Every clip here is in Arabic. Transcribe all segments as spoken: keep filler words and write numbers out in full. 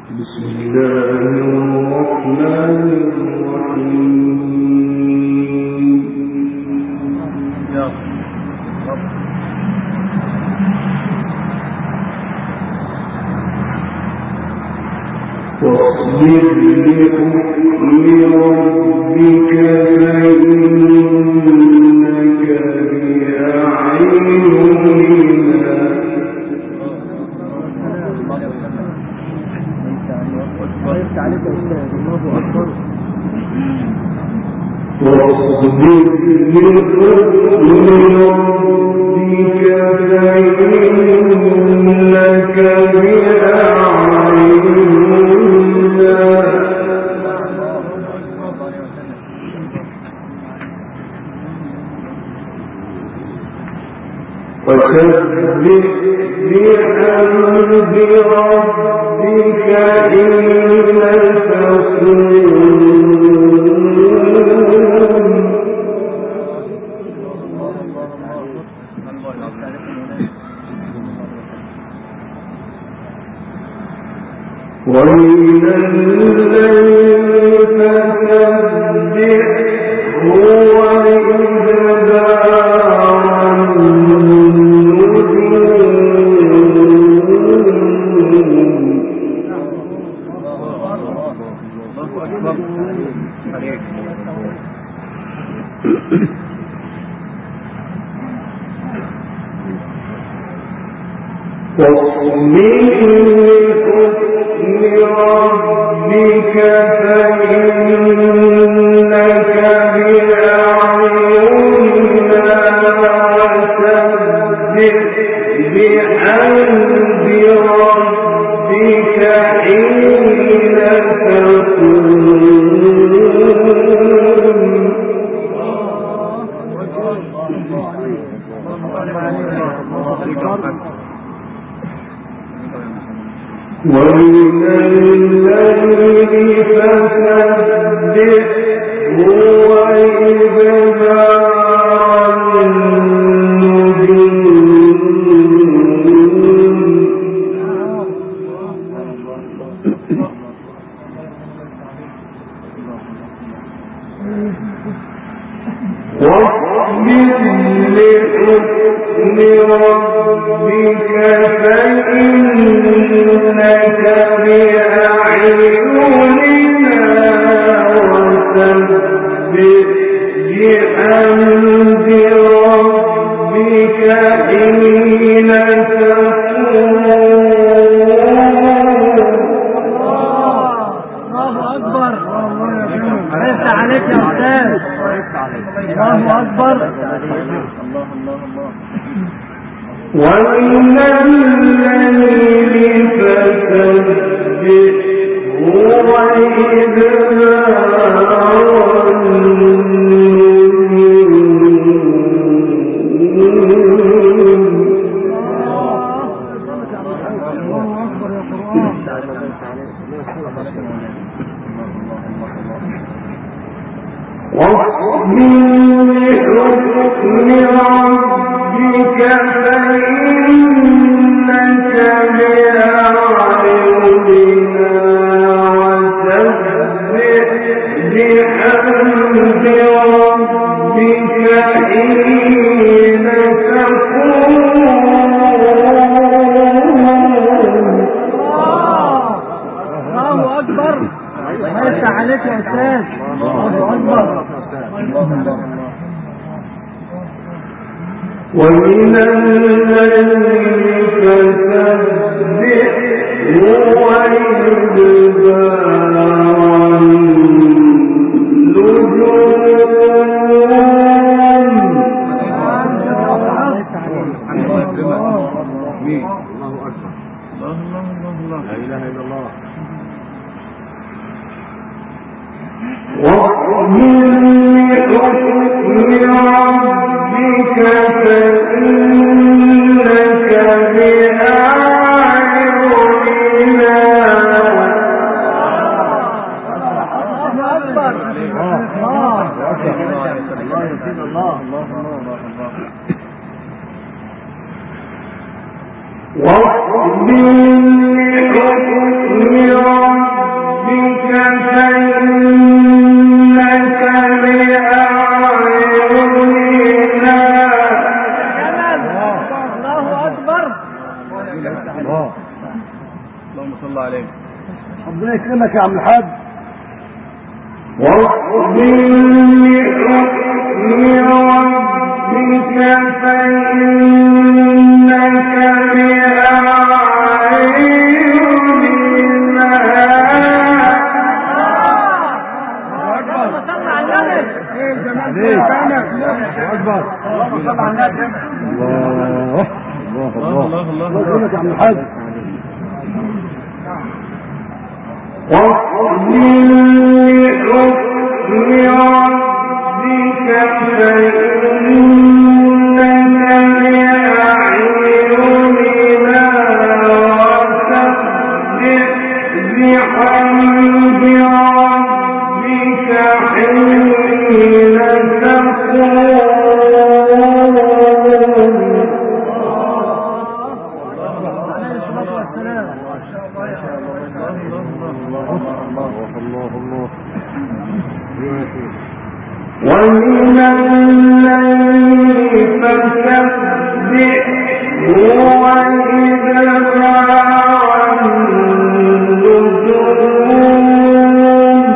واصبر لحكم الله اللهم صل عليه. ربنا يكرمك يا عم الحاج. واصبر لحكم ربك فإنك بأعيننا. أكبر. اللهم صل على النبي. الله الله الله الله الله يكرمك يا عم الحاج. واصبر لحكم ربك فإنك بأعيننا وسبح بحمد ربك حين تقوم. ومن الليل فسبحه وإدبار النجوم.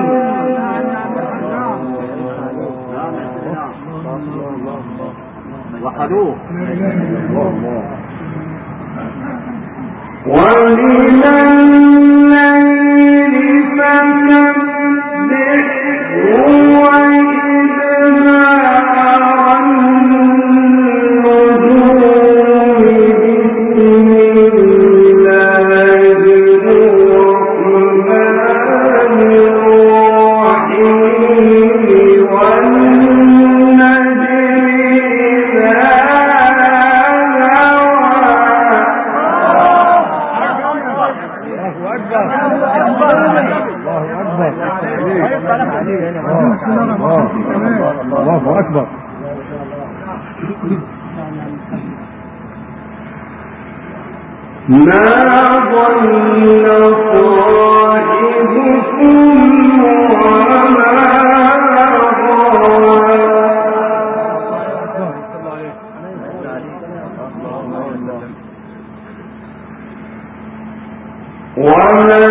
وحدوه. ومن الليل فسبحه وإدبار النجوم. بسم الله الرحمن الرحيم. والنجم إذا الله أكبر. ما ضل صاحبكم وما غوى. وما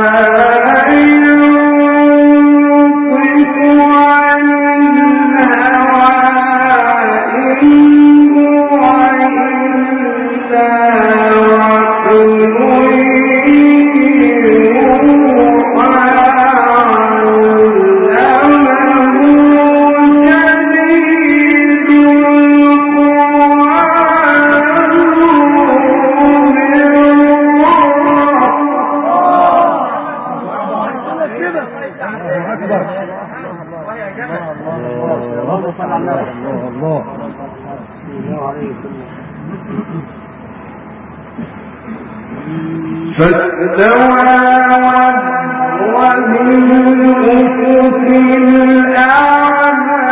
فاستوى وهو بالأفق الأعلى.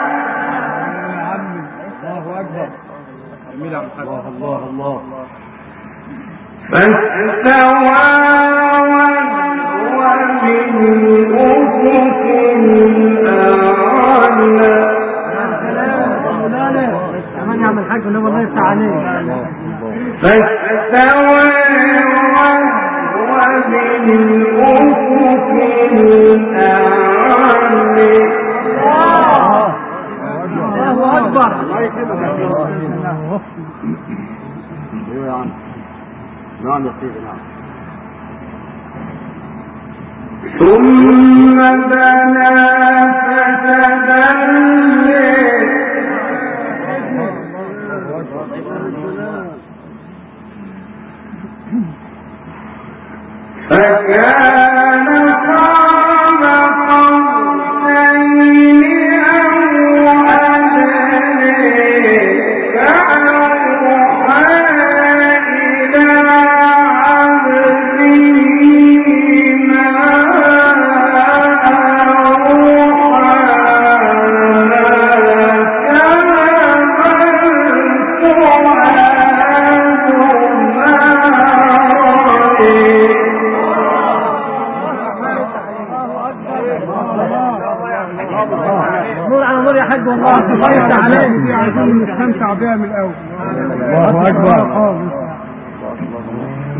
الله أكبر. الله الله الله. فاستوى وهو بالأفق الأعلى. كمان يا عم الحاج والنبي الله يفتح عليك. فاستوى وهو بالأفق الأعلى. الله أكبر. الله يكرمك يا عم. نعم يا سيدي نعم. ثم دنا فتدلى. فكان قاب قوسين أو أدنى. فأوحى إلى عبده ما نور على نور يا حاج والله. الله يفتح عليك. عايزين نستمتع بها من الاول. الله اكبر.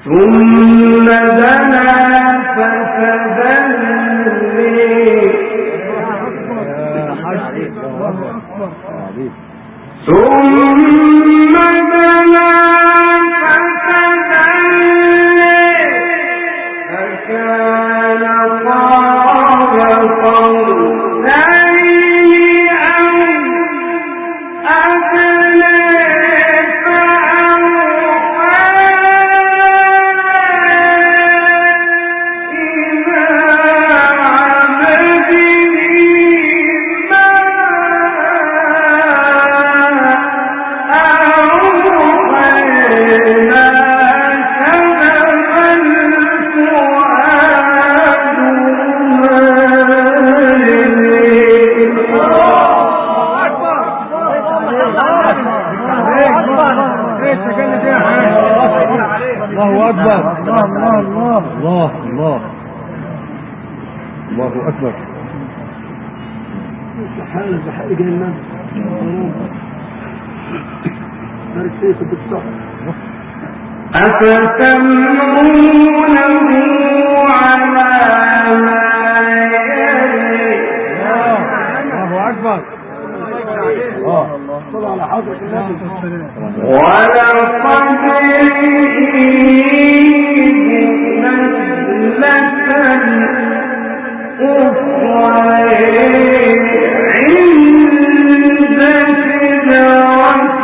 ثم دنا فتدلي ثم دنا فتدلي فكان قاب قوسين أو أدنى الله أكبر. الله الله الله الله الله الله أكبر. حال بحق الناس مرسيك بالصحة أفتمرونه على ما يلي. الله أكبر. صلى على حضرة النبي ولقد جئتم نزلة أخرى عند سدرة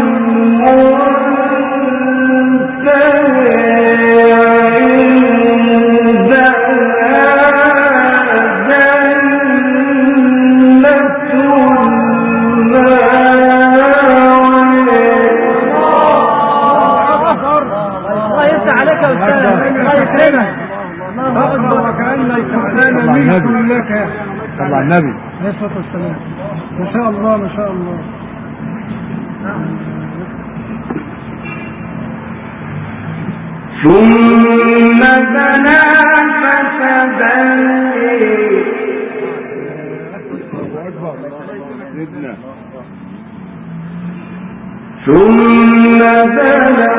صلى على النبي عليه الصلاة والسلام. ما شاء الله ما شاء الله. ثم دنا فتدلي ثم دنا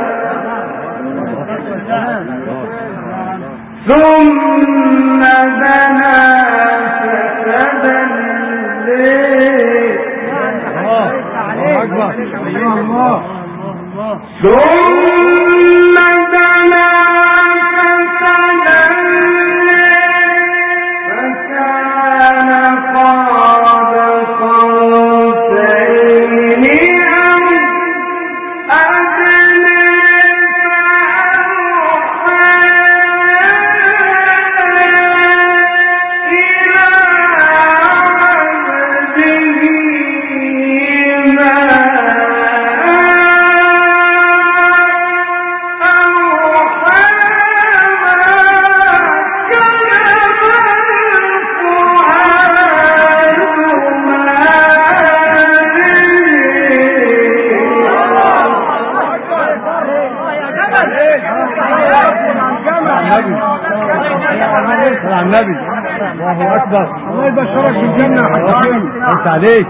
ثم دنا فتدلي. ثم دنا فتدلي فكان قاب قوسين أو أدنى على النبي. الله أكبر. الله يبشرك بالجنة يا حبيبي. انت عليك.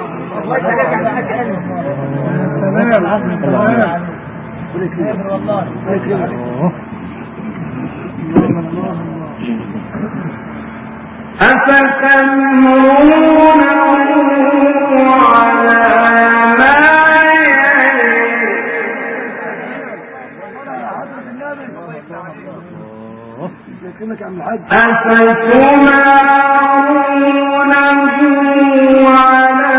أفتمرونه على ما أفتمارونه على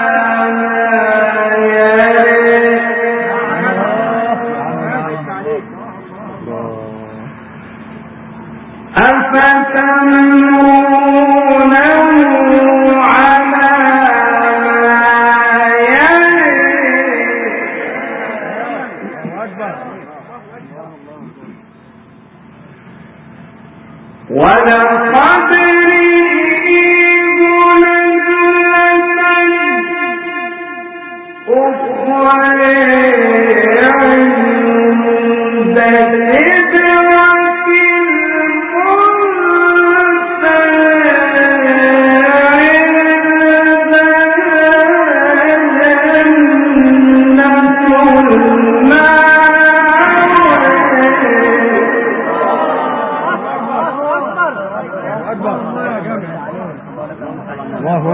ولقد رئيب نزلة أخرى عند سدرة المنتهى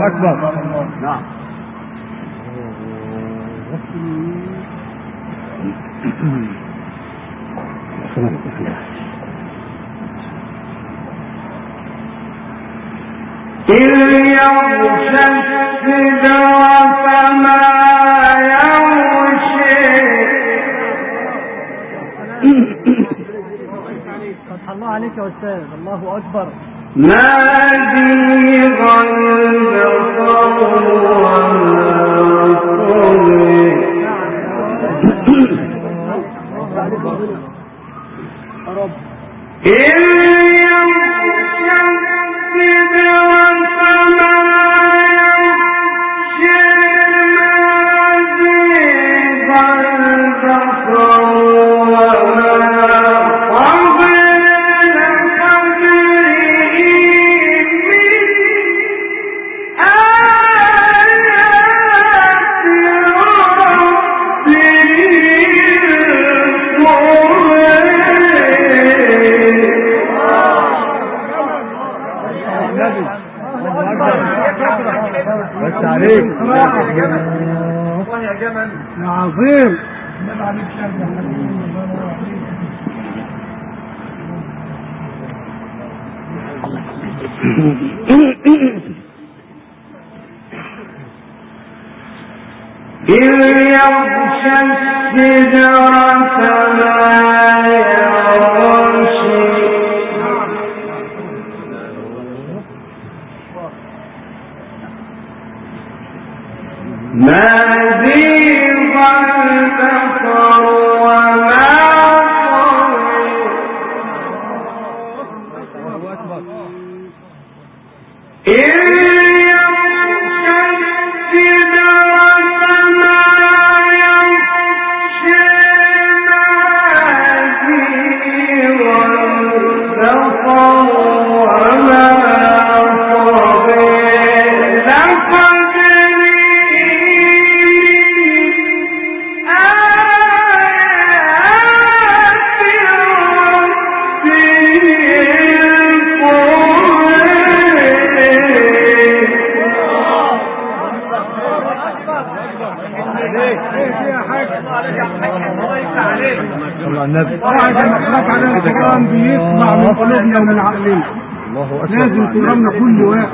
أكبر. نعم. إذ يغشى السدرة ما يغشى فتح الله عليك يا أستاذ. الله أكبر. ما زيغ البصر وما طغى إذ يغشى السدرة ما يغشى ما زيغ البصر وما طغى لقد بس عليك يا جمل يا عظيم. إذ يغشى السدرة ما يغشى ما زيغ البصر وما طغى إذ يغشى السدرة ما يغشى ما زيغ البصر وما طغى لقد النبي واحد مخلوق على القرآن بيطلع من قلوبنا ومن عقلنا. الله أكبر. لازم ترمنا كل واحد.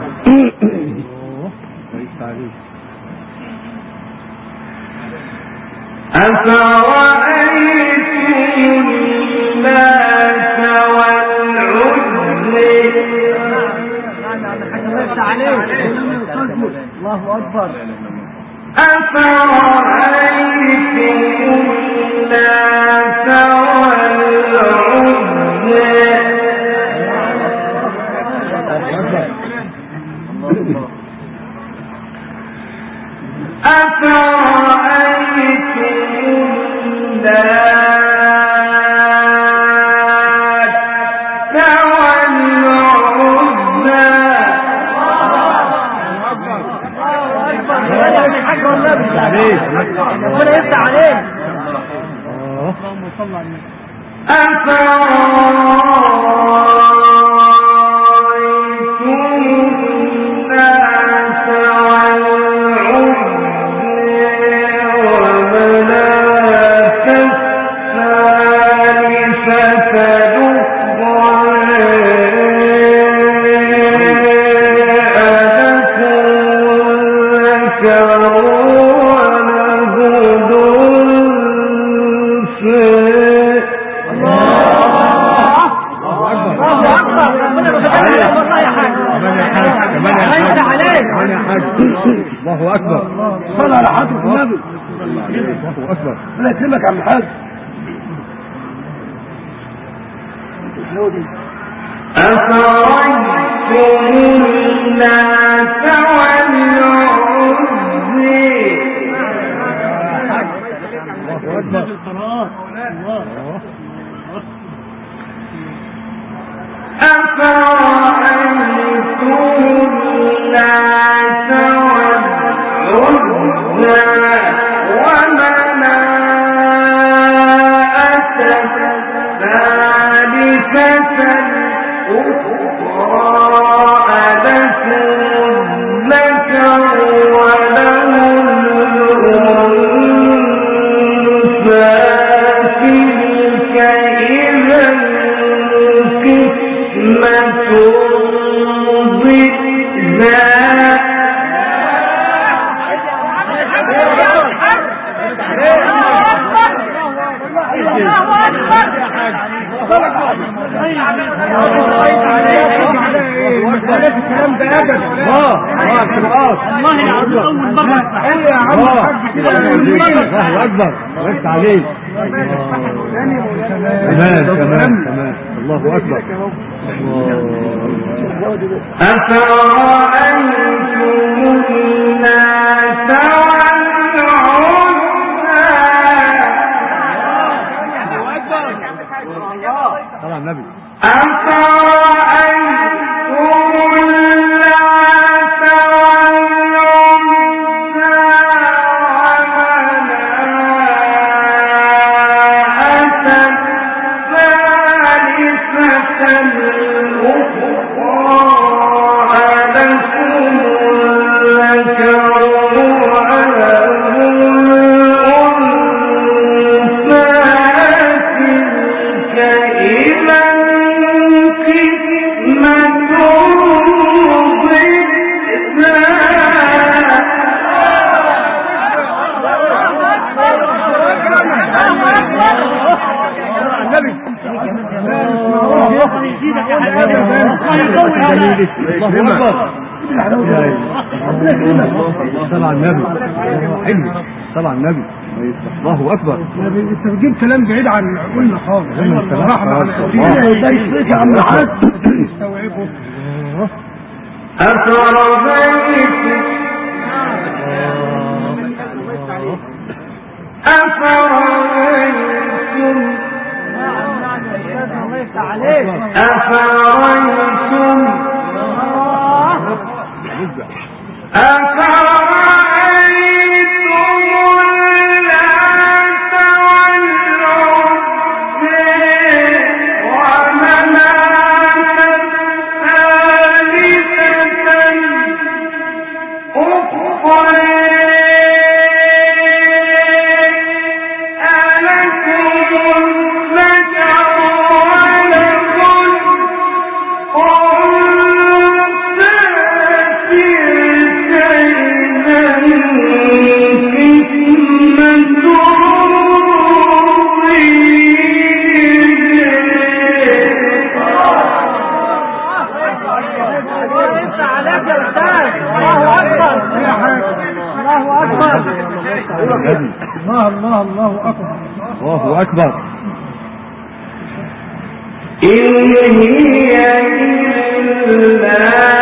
أفرأيتم اللات والعزى الله أكبر. أفرأيتم اللات والعزى أفرأيتم اللات والعزى ربنا يفتح عليك. اللهم صل على النبي. الله أكبر. صلى على حضرة النبي. الله أكبر. أنا أكلمك عن الحاج. أفرأيتم اللات والعزى أفرأيتم اللات والعزى ومناة الثالثة الأخرى ألكم الذكر اكبر وقت عليك تمام تمام تمام الله اكبر أفرأيتم الناس والعزى طلع النبي طلع النبي حلو طلع النبي الله اكبر. انت بتجيب كلام بعيد عن عقولنا خالص صراحه. مع ده يصير يا عم الحاج استوعبه. أفرأيتم أفرأيتم أفرأيتم الله الله الله أكبر الله أكبر. إن هي إلا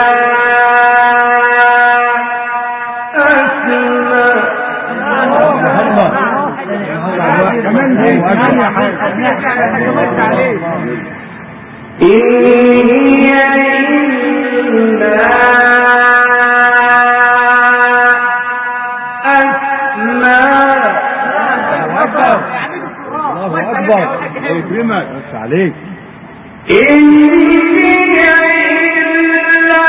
أسماء كمان دي كمان يا حاج. إن هي إلا الله أكبر يكرمك بس عليك. إن هي إلا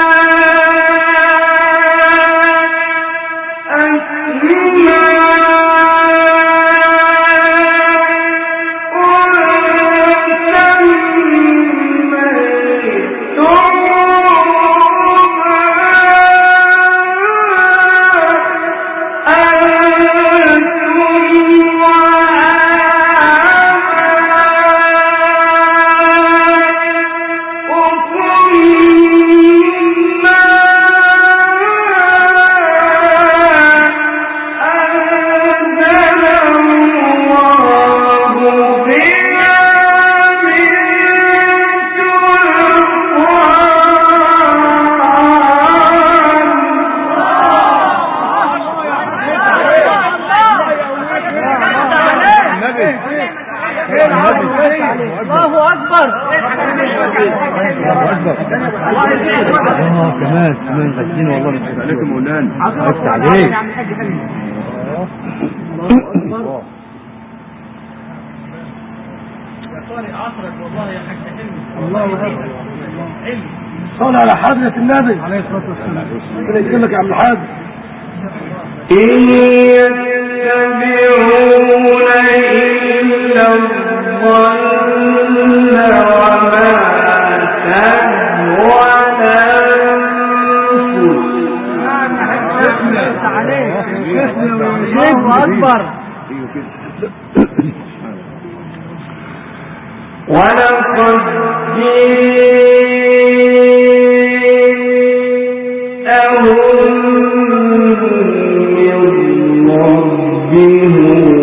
الله أكبر. اه كمان كمان غسين والله مش عليكم مولانا عرفت عليك. الله أكبر. صل على حضرة النبي عليه الصلاة والسلام. ربنا يكرمك يا عم الحاج. إن يتبعون إلا الظن وما ايوه كده. ولقد جئتهم من ربهم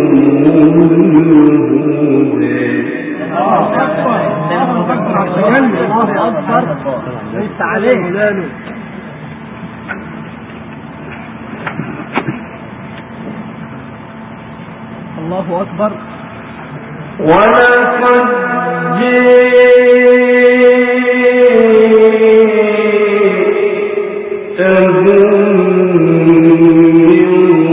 ليس عليه الله أكبر. ولقد جئتهم من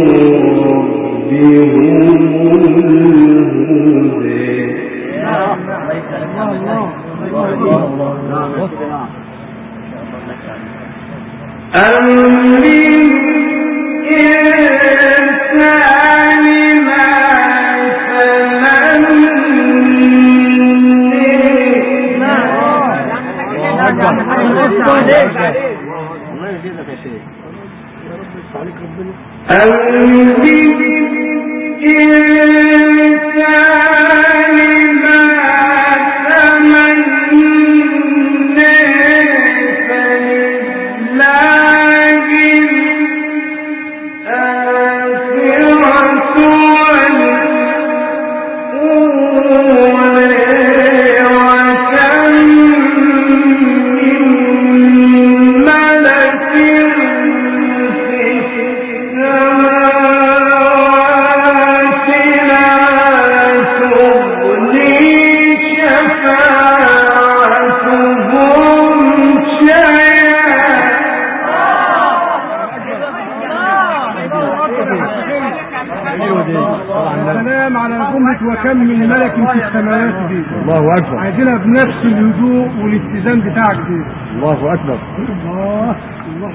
السلام على جملة وكم من ملك في السماوات دي. الله أكبر. عايزينها بنفس الهدوء والاتزان بتاعك دي. الله أكبر. الله الله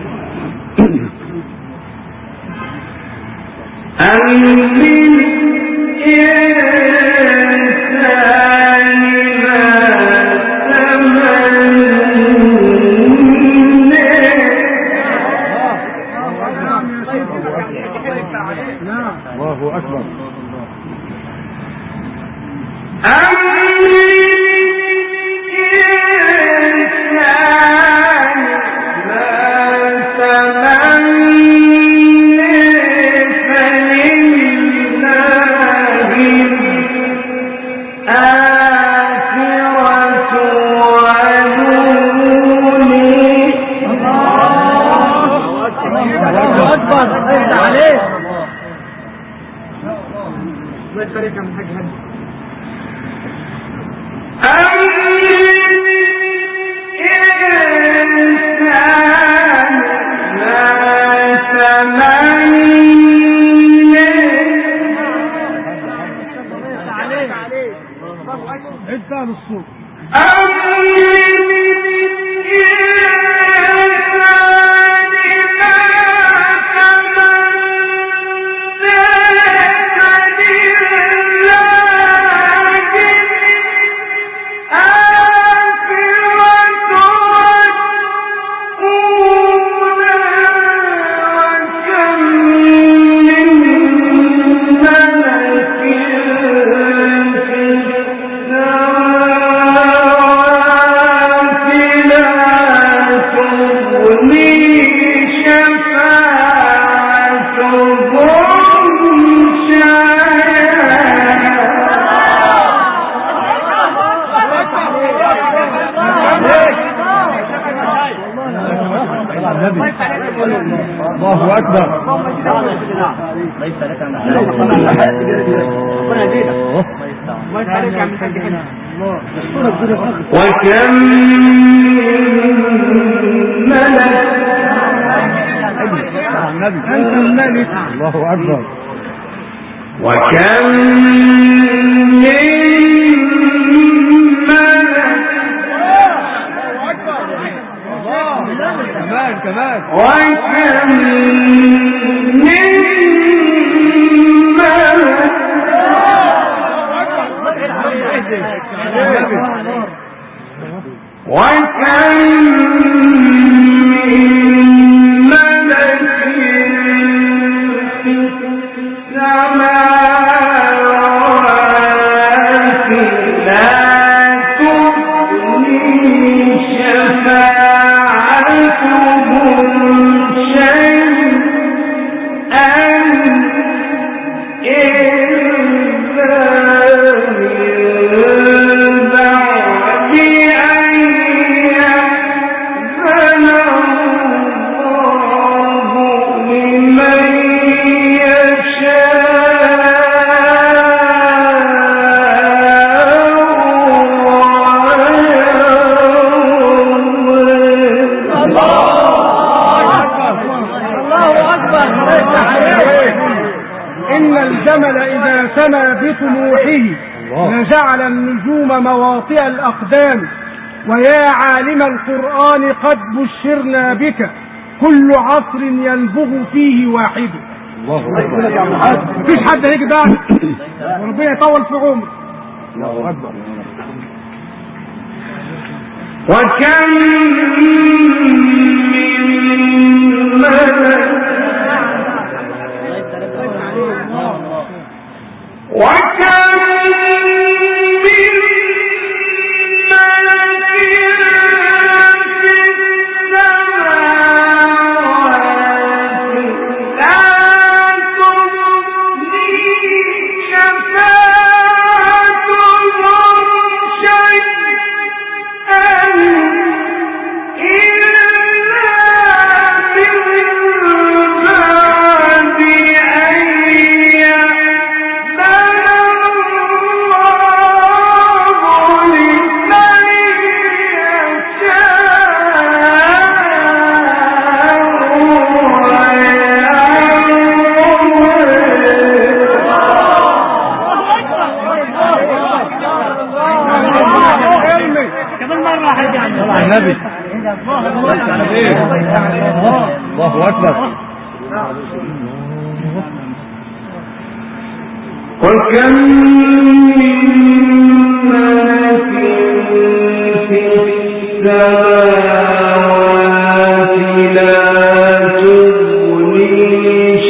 الله أكبر. الله أكبر. ليس لك عن وكم ملك الله أكبر. وكم من كمان كمان وكم من وكم من ملك في السماء سما بطموحه لجعل النجوم مواطئ الأقدام. ويا عالم القرآن قد بشرنا بك كل عصر ينبغ فيه واحد. مفيش حد هيجي بعد وربنا يطول في عمره. الله أكبر. وكم من ملك وكم من الله أكبر. وكم من ملك في السماوات لا تغني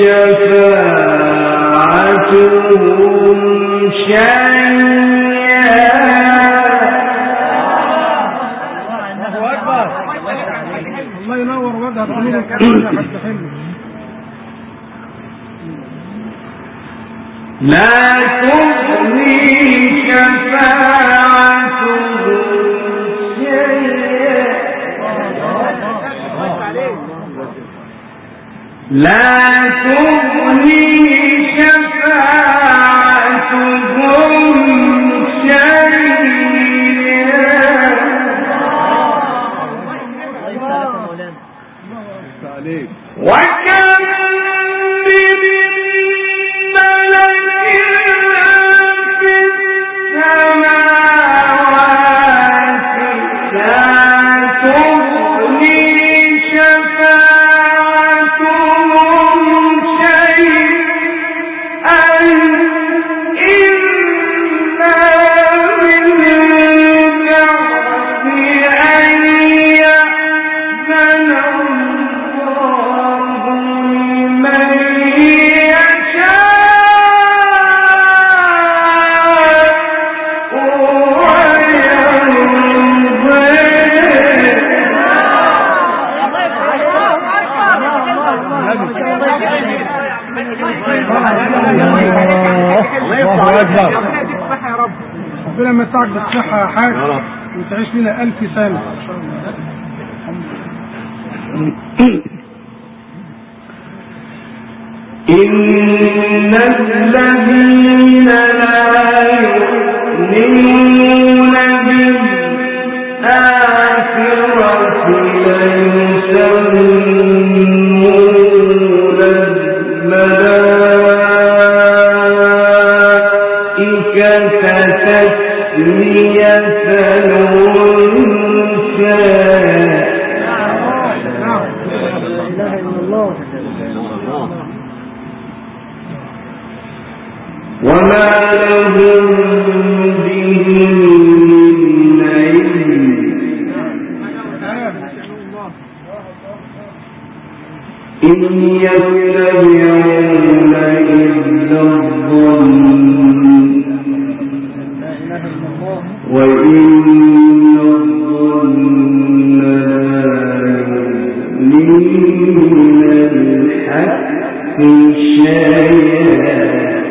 شفاعتهم شيئا. الله ينور وجهك ونور الكلام يا حاج حلو. لا تغني شفاعتهم شيئا. لا تغني شفاعتهم شيئا. وكم من ملك في السماوات لا تغني شفاعتهم شيئا إلا من بعد أن يأذن ربنا يمتعك بالصحة يا حاج وتعيش لنا ألف سنة إن شاء الله. إن الذين لا يؤمنون بالآخرة ليسمون الملائكة تسمية الأنثى. وما لهم به من علم إن يتبعون إلا الظن وإن الظن لا يغني من الحق شيئا.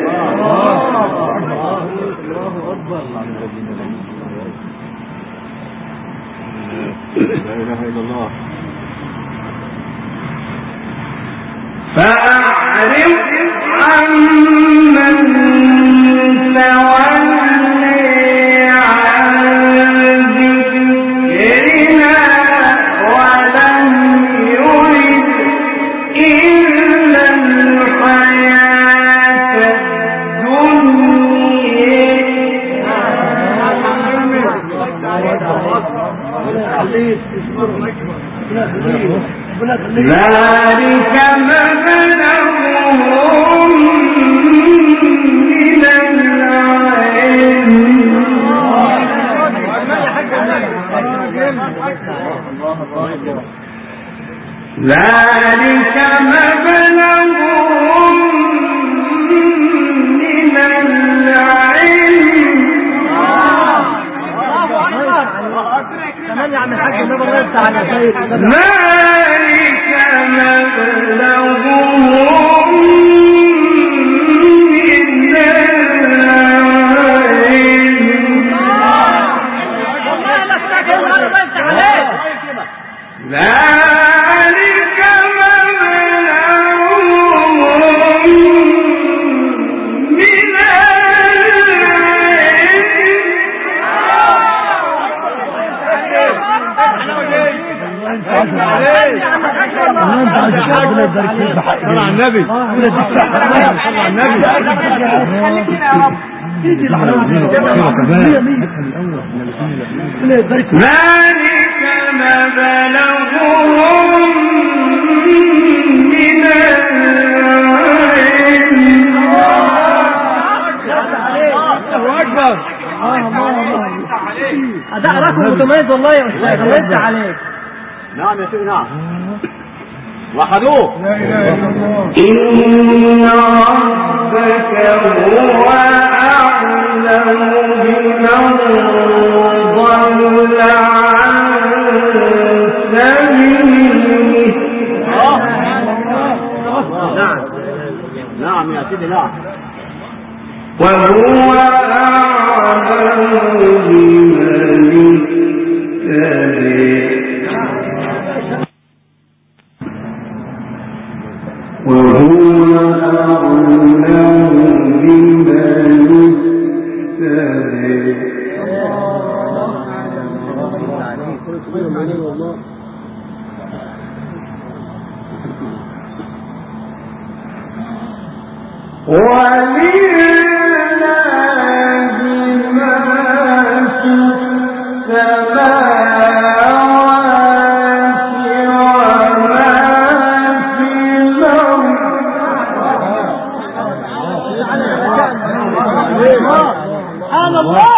فأعرض عمن تولي عن ذكرنا ولم يرد إلا الحياة الدنيا ذلك مبلغهم من العلم ذلك مبلغهم من العلم كمان يا عم الحاج النبي الله يفتح على خير ذلك مبلغهم من العلم ذلك مبلغهم من صلى على النبي صلى على النبي ذلك مبلغهم من اكبر. اداء رقم متميز والله يا استاذ الله يفتح عليك. نعم يا سيدي نعم وحدوه. لا اله الا الله. إن ربك هو أعلم بمن ضل عن سبيله. نعم نعم يا سيدي نعم وهو أعلم بمن اهتدى وهو أعلم بمن اهتدى ولله ما في السماوات وما في الأرض سبحان الله.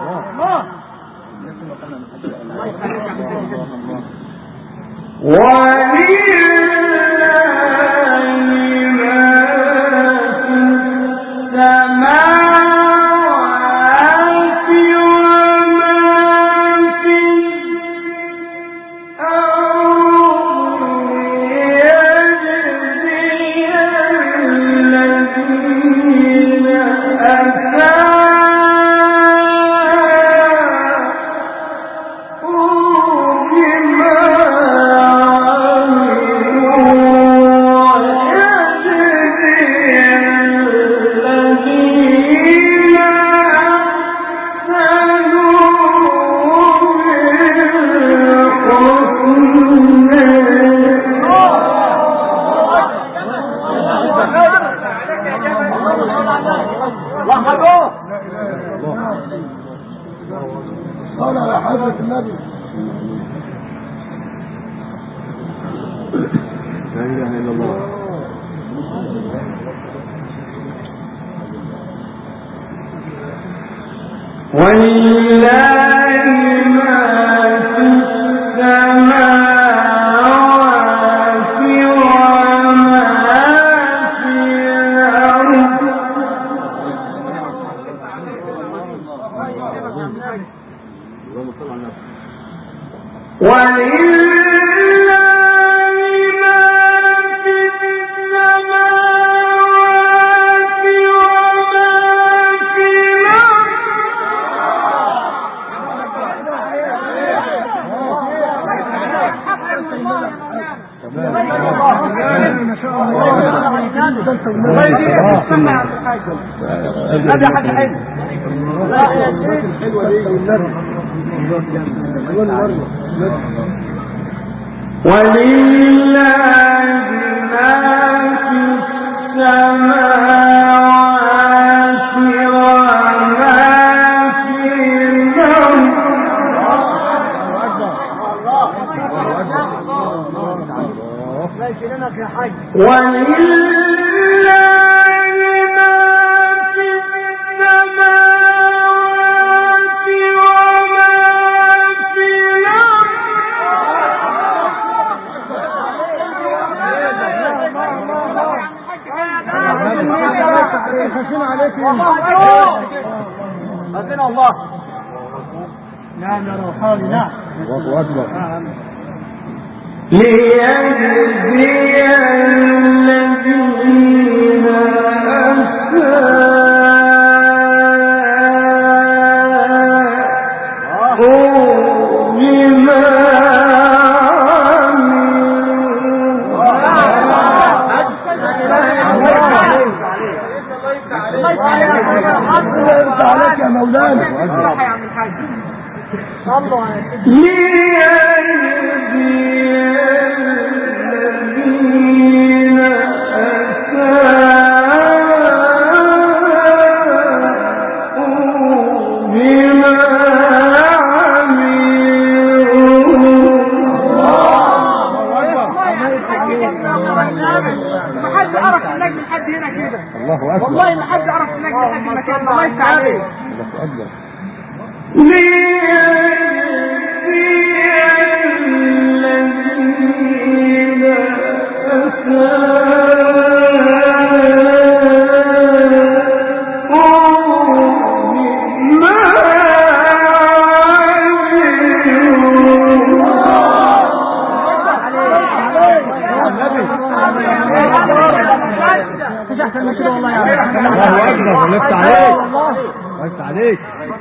ولله ما في السماوات وما في الأرض هذا حاجة حلوة. ولله ما في السماوات وما في الأرض ماشي لنا يا حاج. ولله ما في السماوات وما في الارض. خشين عليك ربنا الله. نعم يا روحاني. نعم. الله اكبر. ليجزي الذين أساءوا بما انت عليك يا مولانا. صلوا على محد عرف النجم لحد هنا كده. الله اكبر. والله ما حد عرف النجم لحد المكان. الله يفتح عليك. الله اكبر. الله اكبر. ولفت عليك. ولفت عليك.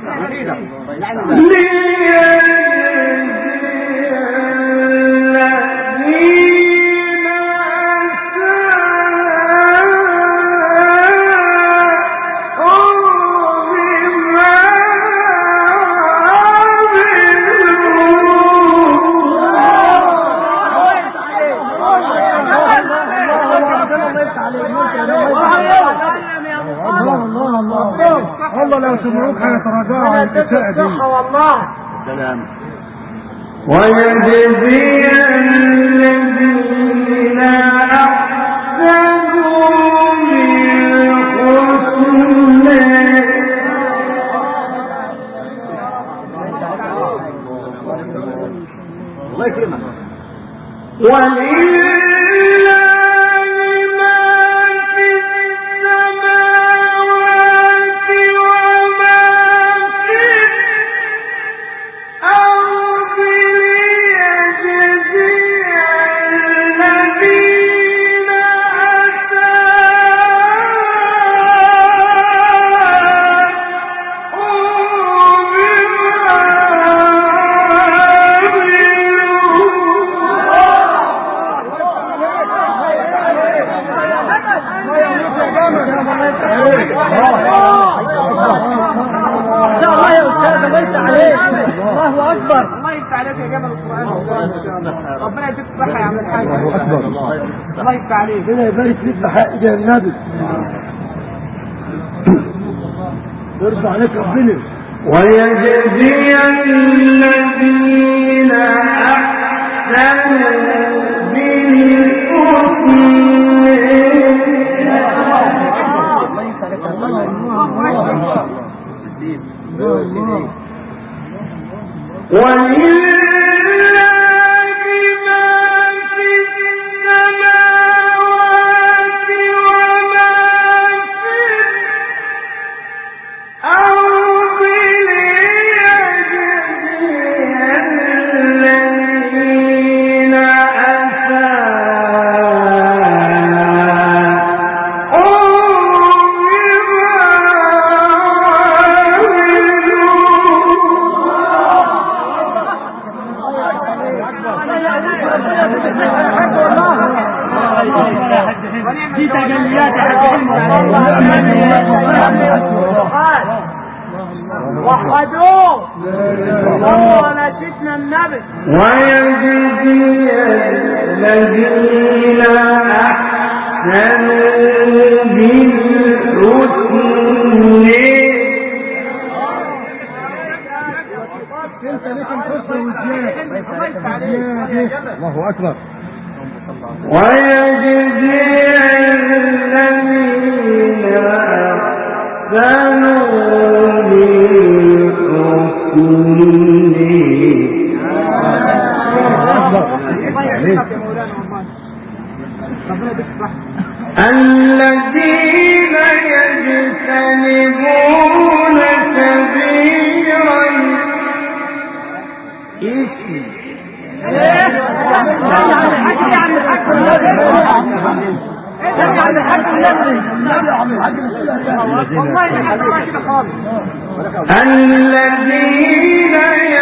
والله لو سمعوك هيتراجعوا عن الإساءة دي. والله. سلام. ويجزي الذين أحسنوا بالحسنى. الله يكرمك. ولله ربنا يديك الصحة يا عم الحاج. الله اكبر. الله يفتح عليك. ربنا يبارك فيك بحق يا النبي. يرضى عليك ربنا. ويجزي الذين أحسنوا بالحسنى. وحدوه ولا جئنا النبي. ويجزي الذين أحسنوا بالحسنى. انت ليك الحسن والزيادة. الله اكبر. ويجزي الذين أحسنوا الذين يجتنبون كبير الإثم الذين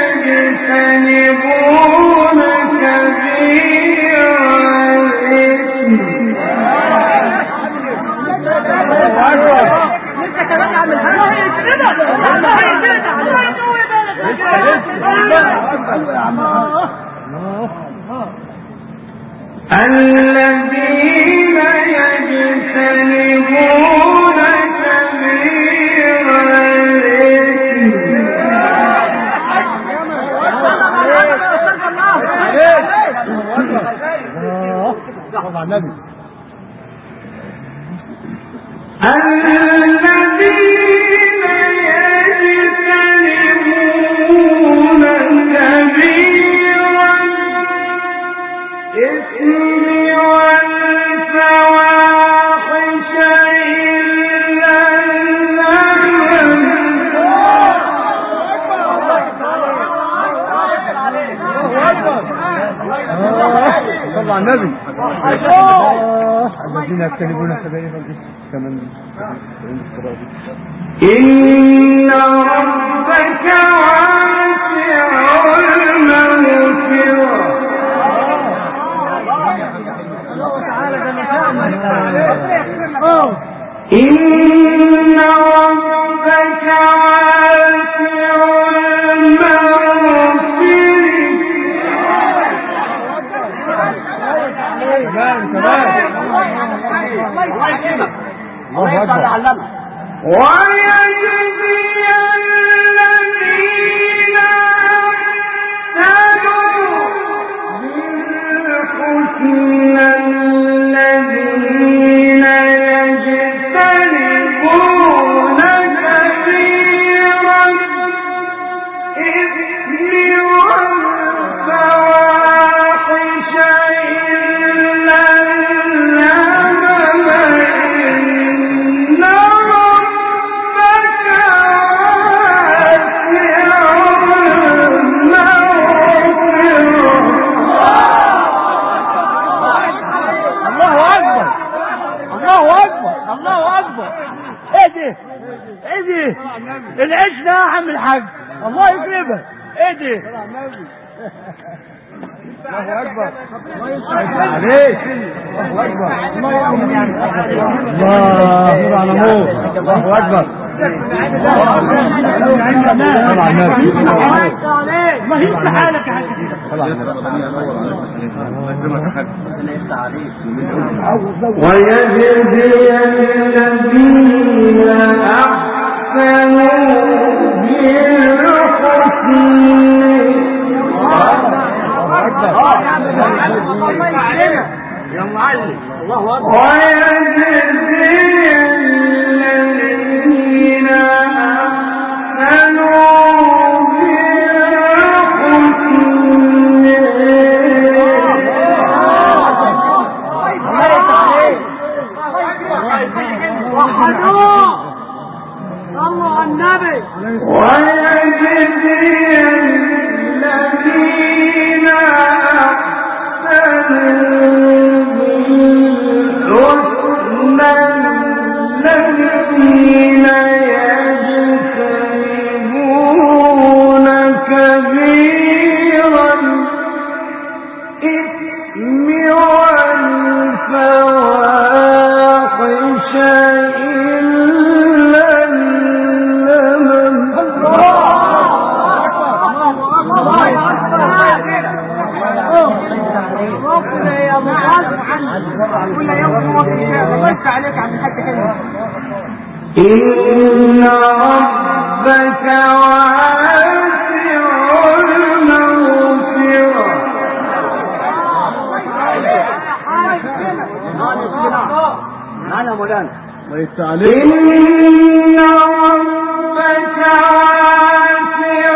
يجتنبون كبير الذين يجتنبون كبير النبي الذين يجتنبون كبير الإثم والفواحش إلا اللمم صلى على النبي الذين يجتنبون كبائر الإثم كمن إن ربك واسع المغفرة إن ربك واسع المغفرة ويجزي الذين أحسنوا بالحسنى الذين يجتنبون كبير الإثم والفواحش إلا اللمم إن ربك العشنا يا عم الحاج الله يكرمك. ايه دي؟ الله اكبر عليك الله اكبر الله نور على نور الله اكبر ما هي حالك يا حاج ويجزي الذين أحسنوا يا معلم الله اكبر. ويجزي الذين أحسنوا إن ربك واسع المغفرة ليس عليك إن ربك واسع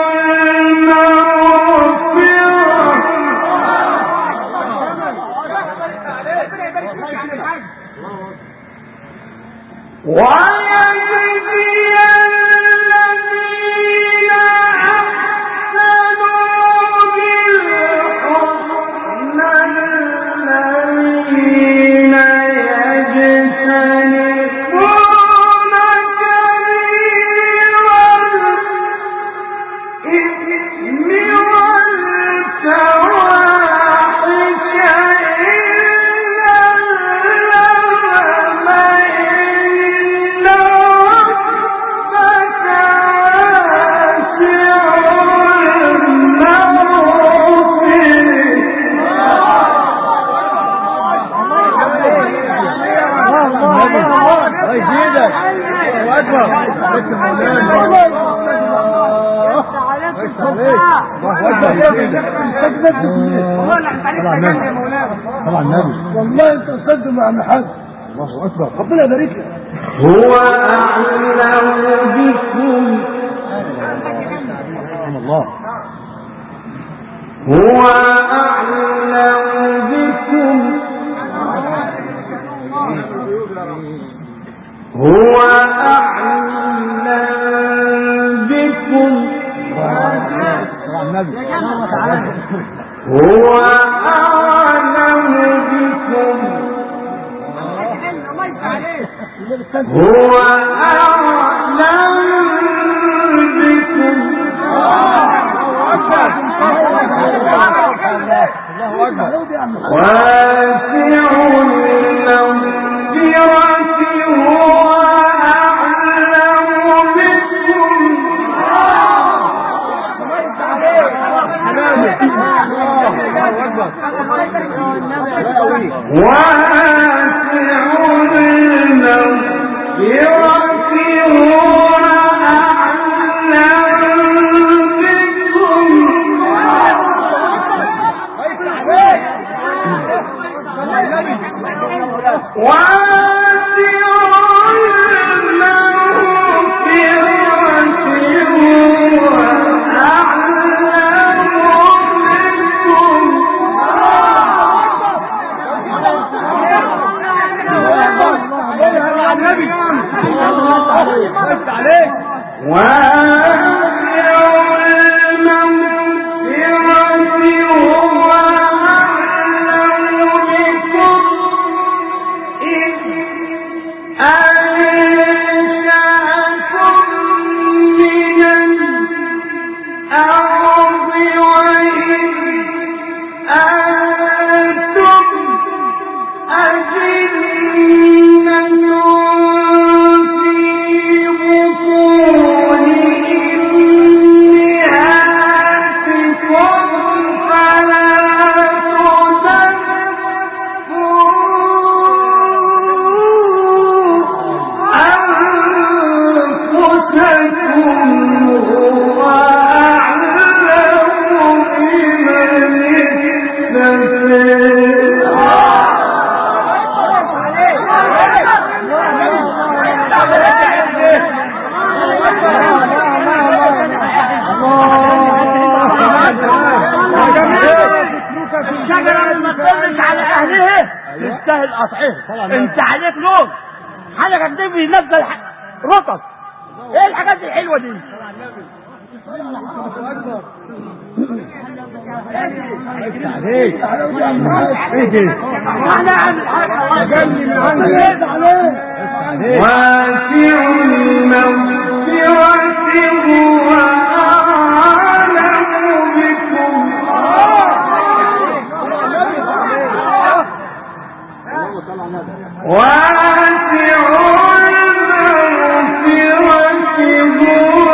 المغفرة ويجزي الذين أحسنوا بالحسنى الذين يجتنبون كبير الإثم والفواحش إلا اللمم إن ربك طبعا النبي والله انت استاذ مع محمد الله اكبر ربنا يبارك لك هو أعلم بكم سبحان الله هو أعلم بكم هو أعلم بكم طبعا النبي هو أعلم بكم هو أعلم بكم واسع المغفرة هو أعلم بكم واسع المغفرة هو أعلم بكم واسع تستاهل قطعها. انت عليك لون حاجه كده بينزل رطب. ايه الحاجات الحلوه دي؟ عليك ايه دي؟ انا عامل حاجه جني من عندك عليك واسع المغفرة هو أعلم بكم واسع المغفرة هو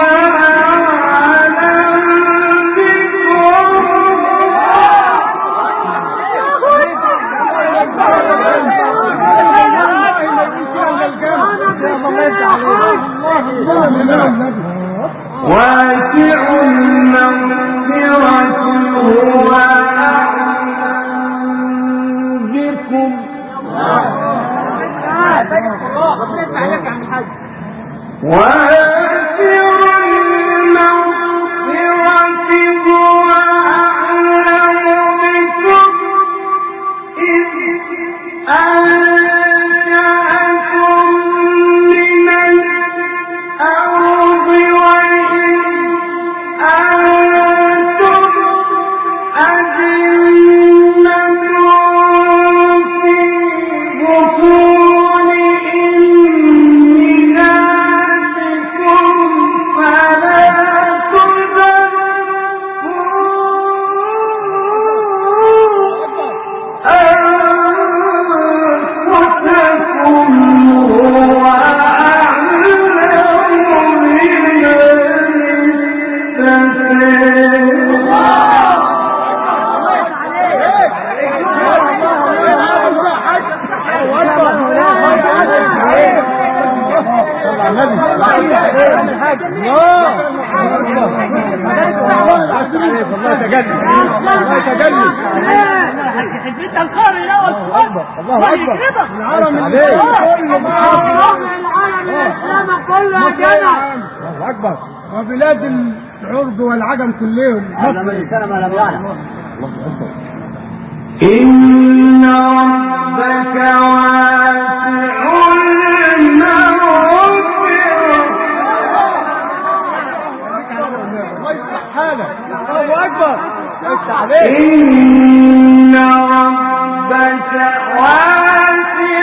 أعلم واسع المغفرة هو أعلم بكم وبلاد العرب والعجم كلهم إن ربك واسع المغفرة. الله أكبر. إن ربك واسع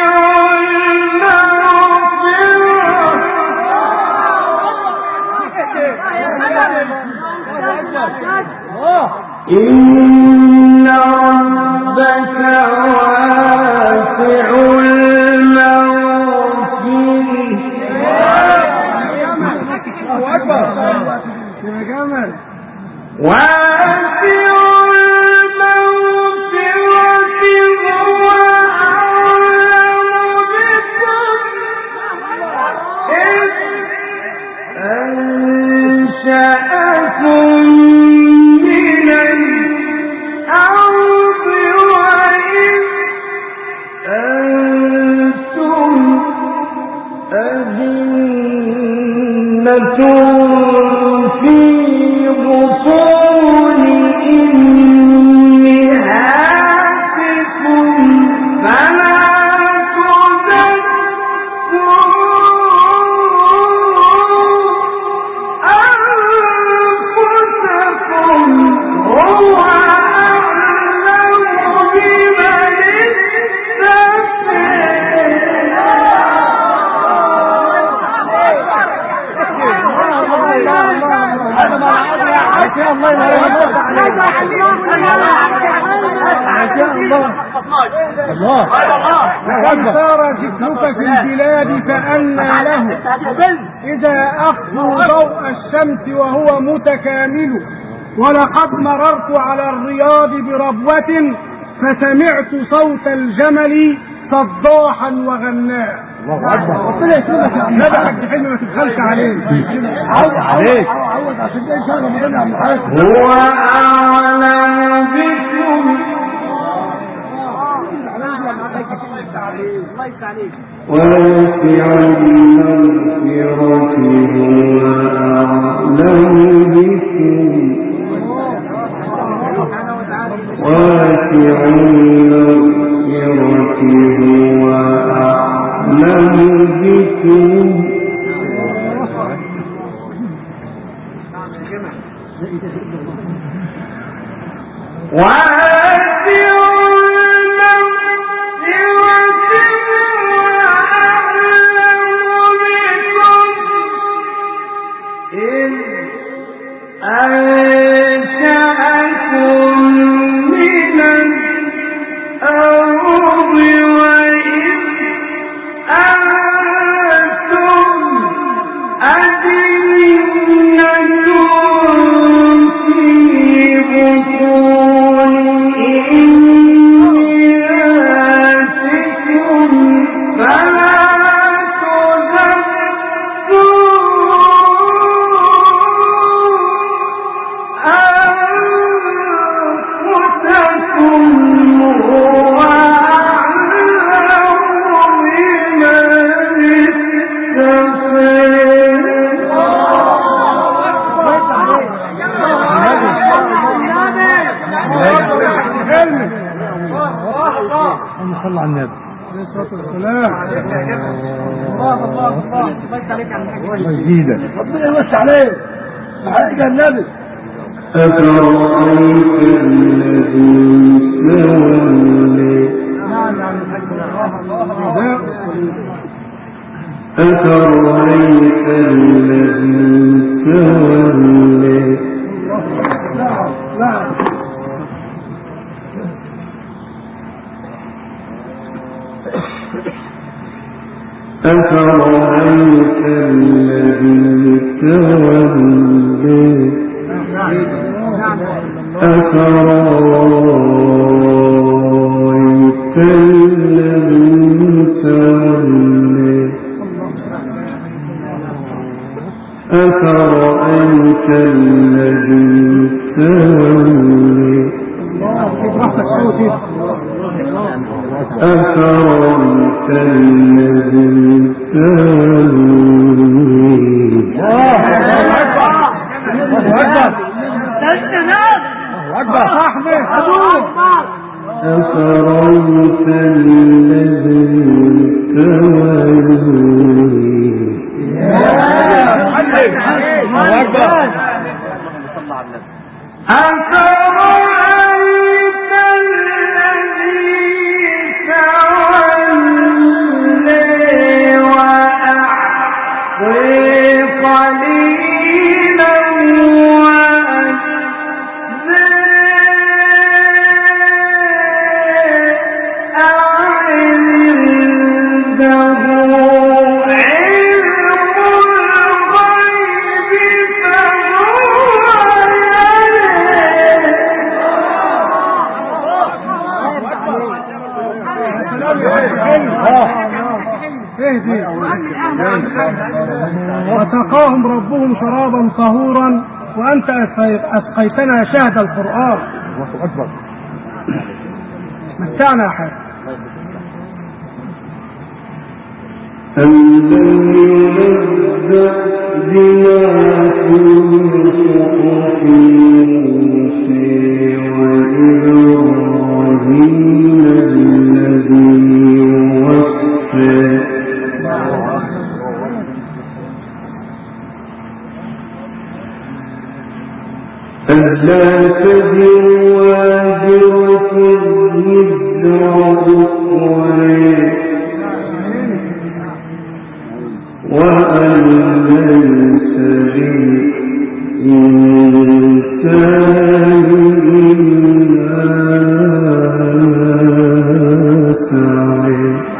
إن ربك واسع المغفرة. الله أكبر يا جمال. واسع المغفرة هو أعلم بكم إذ أنشأكم من الأرض وإذ أنتم أجنة في بطون أمهاتكم فلا تزكوا أنفسكم هو أعلم بمن الله وقد سار ذكرك في البلاد فأنى له إذا أخذوا ضوء الشمس وهو متكامل. ولقد مررت على الرياض بربوة فسمعت صوت الجمل صداحا وغناء. الله اكبر. ربنا يكرمك يا عم. لا ده حاج حلمي ما تبخلش عليك. عوض عليك. عوض عشان ده ان شاء الله رمضان يا عم الحاج. هو أعلم بكم واسع المغفرة هو أعلم بكم واسع المغفرة هو أعلم بكم واسع أنفسكم هو صلى على النبي. الله الله الله بس عليك على الحاجة جديدة. ربنا يوسع عليه حاجة النبي. أفرأيت الذي تولي نعم عن الحاجة أفرأيت الذي تولي نعم نعم أفرأيت الذي تولي أفرأيت الذي تولي أفرأيت الذي تولي أفرأيت الذي أفرأيت الذي وسقاهم ربهم شرابا طهورا وأنت أسقيتنا شهد القرآن. الله أكبر. متعنا يا حاج. أَلَّمْ يُنَبَّأْ بِمَا فِي صُحُفِ مُوسَىٰ وَإِبْرَاهِيمَ الَّذِي وَفَّىٰ أَلَّا تَزِرُ وَازِرَةٌ وِزْرَ أُخْرَىٰ وأن ليس للإنسان إلا سعي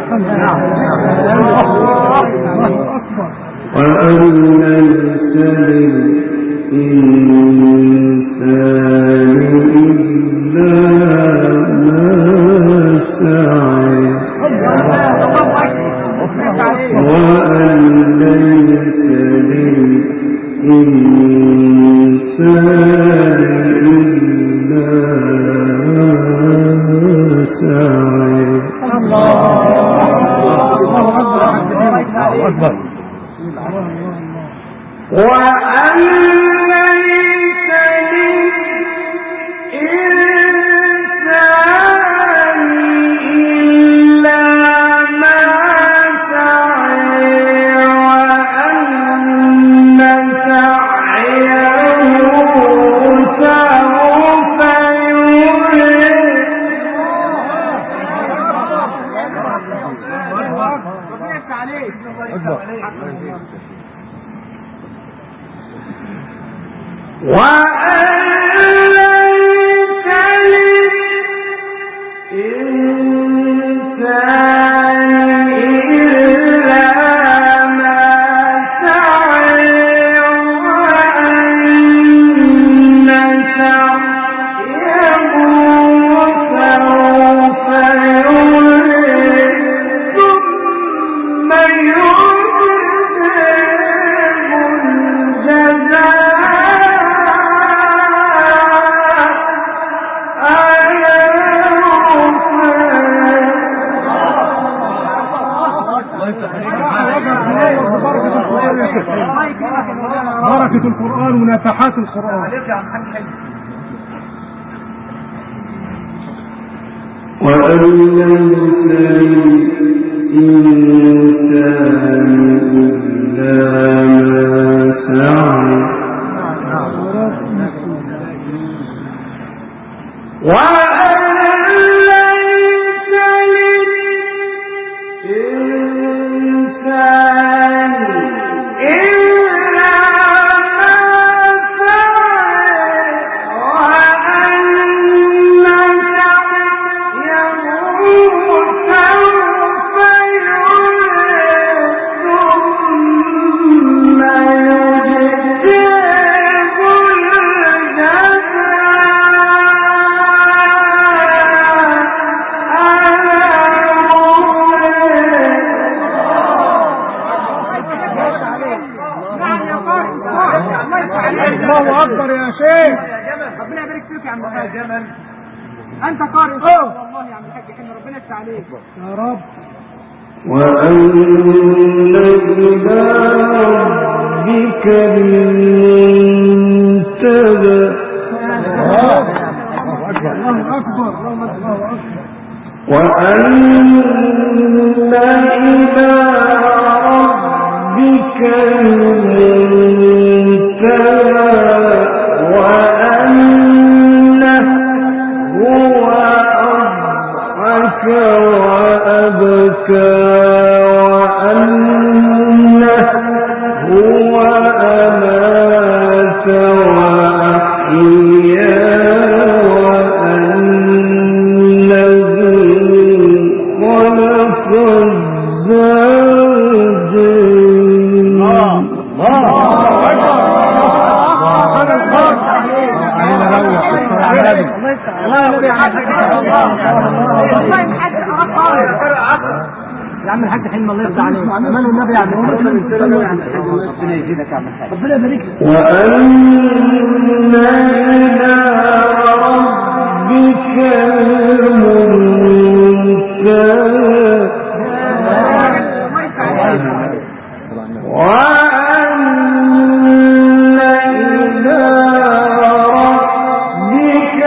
وأن ليس للإنسان إلا ما سعي وأن ليس للإنسان إلا سعي. الله أكبر. وأن ليس للإنسان إلا ما بركة القرآن ونفحات القرآن. الله اكبر يا شيخ. ربنا يبارك فيك يا عم الحاج. انت قارئ والله يا عم الحاج احنا ربنا يفتح عليك يا رب. وأن إلى ربك المنتهى. الله اكبر الله اكبر. وأن إلى ربك المنتهى وأنه هو أضحك وأبكى وأنه هو أمات وأحيا يا عم الحاج حلم الله يرضى عليك. امان النبي يا عم الحاج ربنا يزيدك يا عم الحاج ربنا يبارك لك. وأن إلى ربك المنتهى وأن إلى ربك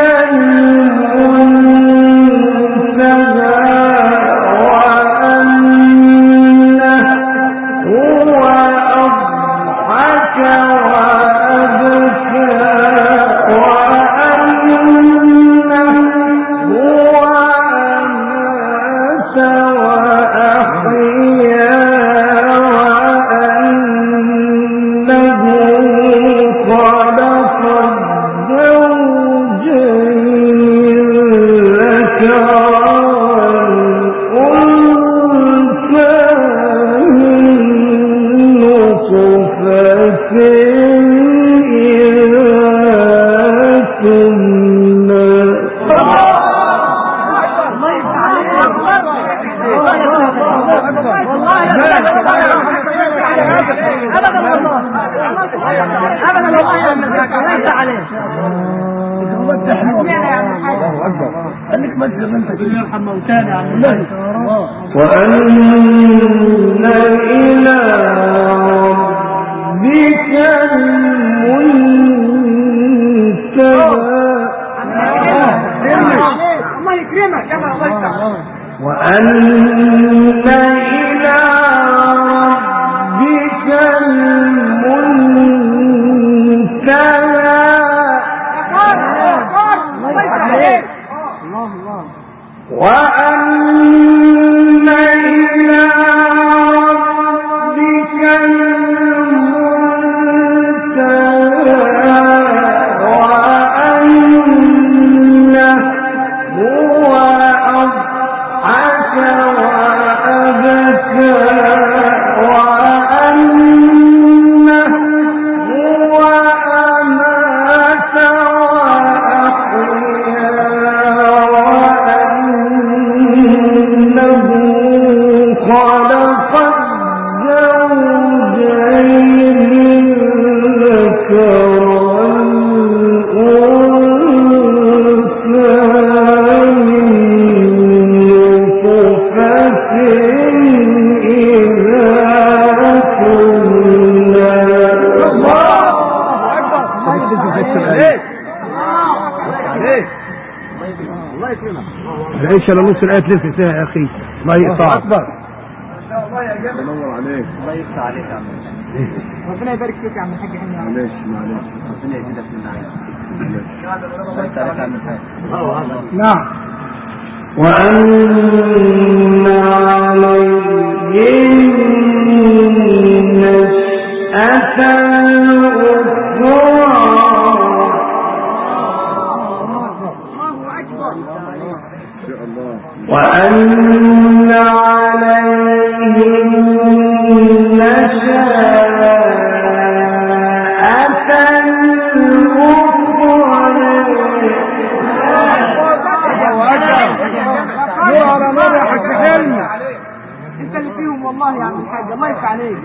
وأن إلى ربك المنتهى الله يكرمك يا الله يفتح. وأن إلى ربك المنتهى وأن إلى ربك المنتهى وأنه هو أضحك وأبكى وأنه هو أمات وأحيا وأنه العيش على نص الآية تلف فيها يا أخي. الله يقطعك. اكبر. ما شاء الله يا جماعه. ينور عليك. الله يفتح عليك يا عم. ربنا يبارك فيك يا عم الحاج حلمي. معلش معلش. ربنا يزيدك من النعيم. الله يفتح عليك يا عم الحاج. نعم. وأن عليهم نشأة الأخرى وأن عليهم نشأة انت اللي فيهم والله يا عم الحاج. الله يفتح عليك.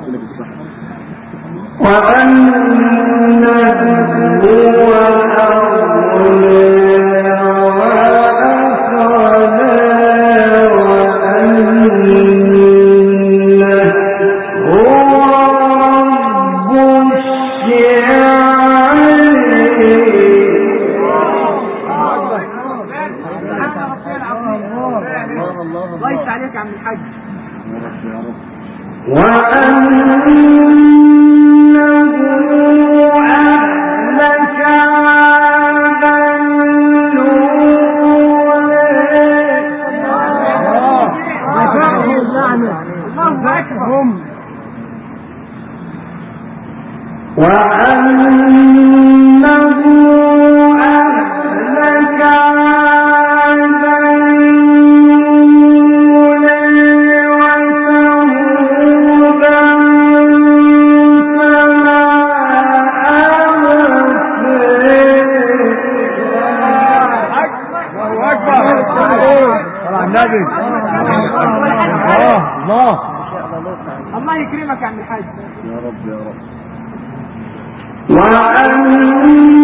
وأنه هو أغنى وأقنى وأنه هو رب الله يفتح عليك يا عم الحاج. وأنه أهلك عادا الله أكبر. وأنه أهلك عادا الله الله يكرمك يا عم الحاج. يا رب يا رب. وأنه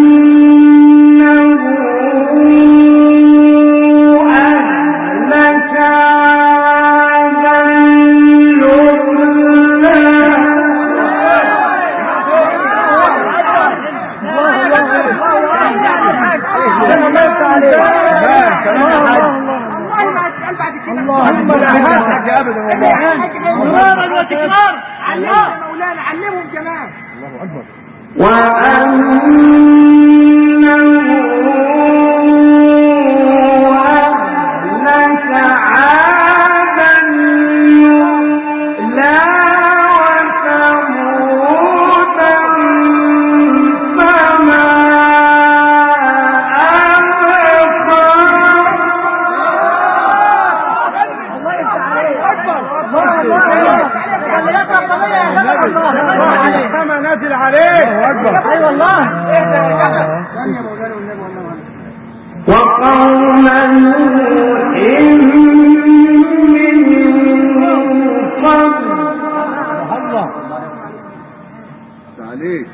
أهلك عادا وتكرار. علمهم مولانا علمهم كمان. الله أكبر. وأنه أهلك عادا لا وثمودا فما كما نازل عليك. اي والله. وقوم نوح من قبل الله عليك.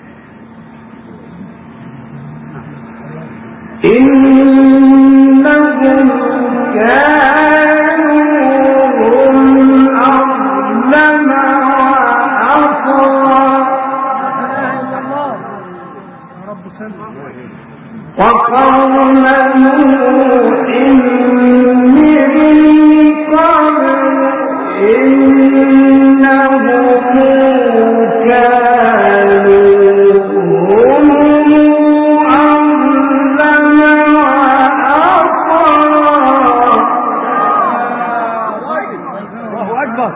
إنهم كانوا هم أظلم وأطغى وقوم نوح من قبل إنهم كانوا هم أظلم وأطغى. الله أكبر.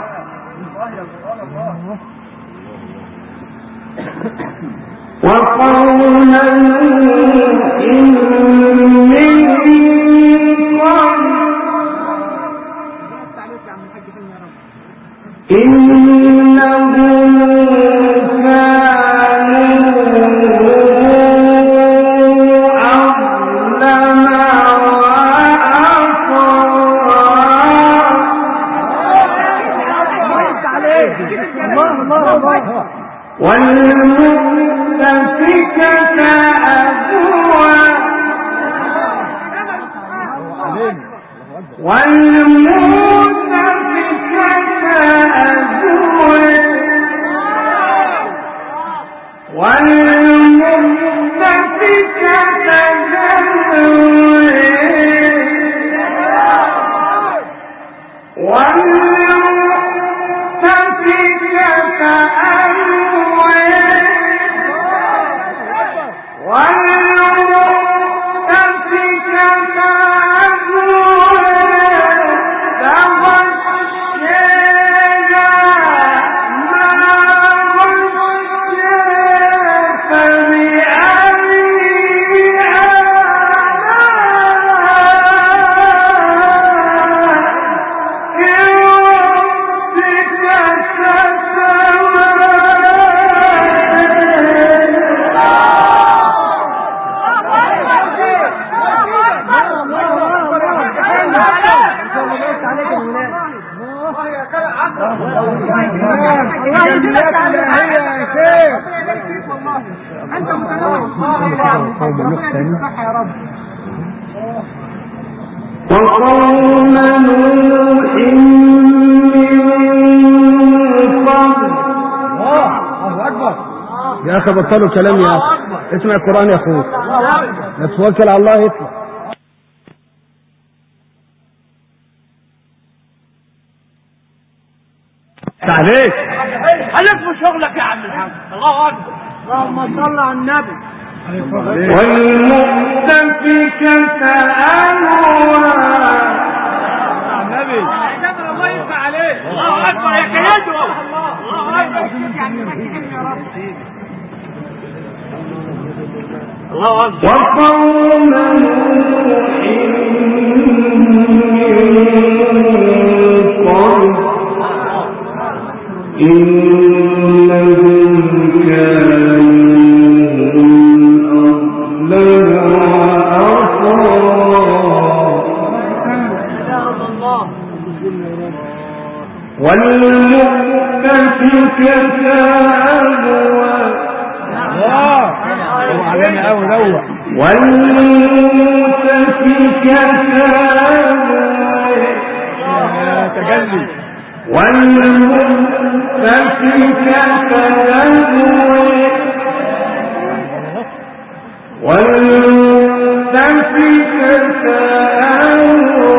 وقوم نوح من قبل إنهم كانوا أظلم وأطغى والمؤتفكة أهوى والمؤتفكة أهوى والمؤتفكة أهوى الله يا كلام الله يجزيك يا شيخ والله انت متنوع يا رب. وقوم نوح من قبل. الله اكبر يا اخي بطلوا كلام يا اخي اسمع القران يا اخوك لا توكل على الله يطلع. عليك عليك من شغلك يا عم الحاج. الله اكبر اللهم صل على النبي. والمؤتفكة أهوى. النبي الله يفتح عليك. الله اكبر يا كيدو. الله اكبر يا رب. الله اكبر. وقوم نوح إنهم كانوا أظلم وأطغى. والمؤتفكة أهوى. علينا قوي دوت. والمؤتفكة أهوى. تجلي. والمؤتفكة أهوى. والمؤتفكة أهوى.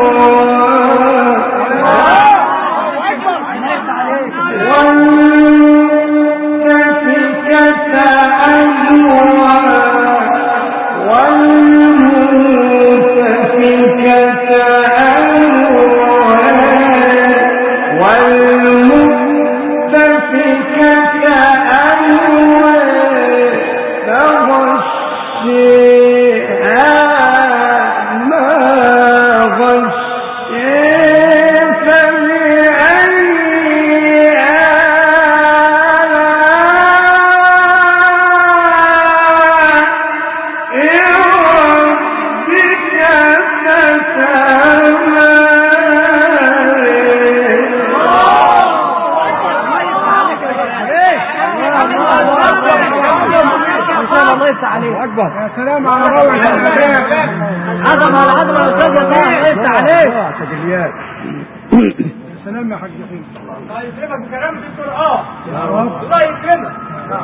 يا سلام على روعة عظمة على عظمة يا استاذ يا طه. ليس عليك تجليات. يا سلام يا حاج حين. الله يكرمك بكلام الدكتور. اه الله يكرمك.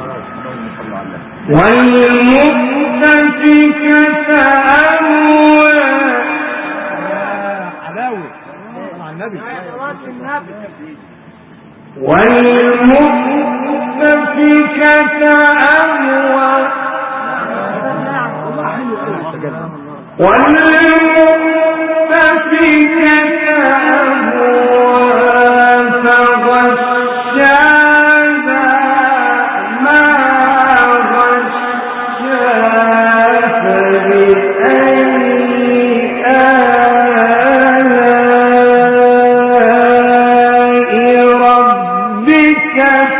والمؤتفكة أهوى. علاوي مع النبي. والمؤتفكة أهوى. والمؤتفكة أهوى فغشاها ما غشا. فبأي آلاء ربك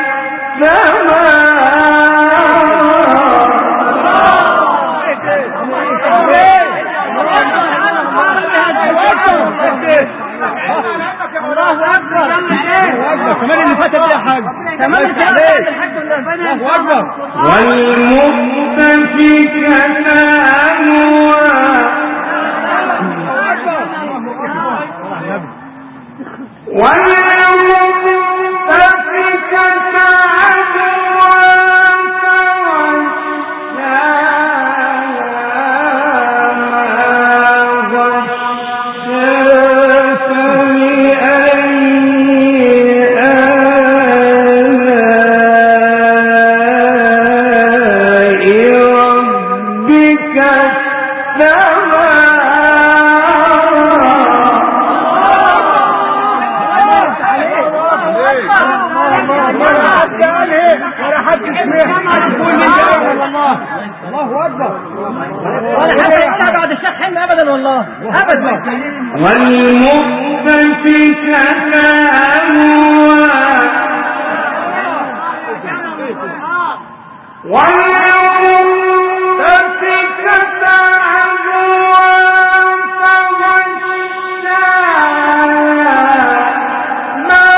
كمان اللي فاتت يا حاج. كمان الحاج الله اكبر. والمؤتفكة أهوى. والمؤتفكة أهوى الله اكبر. ولا حد يقولها بعد الشيخ حلمي ابدا والله ابدا. والمؤتفكة أهوى. والمؤتفكة أهوى فغشاها ما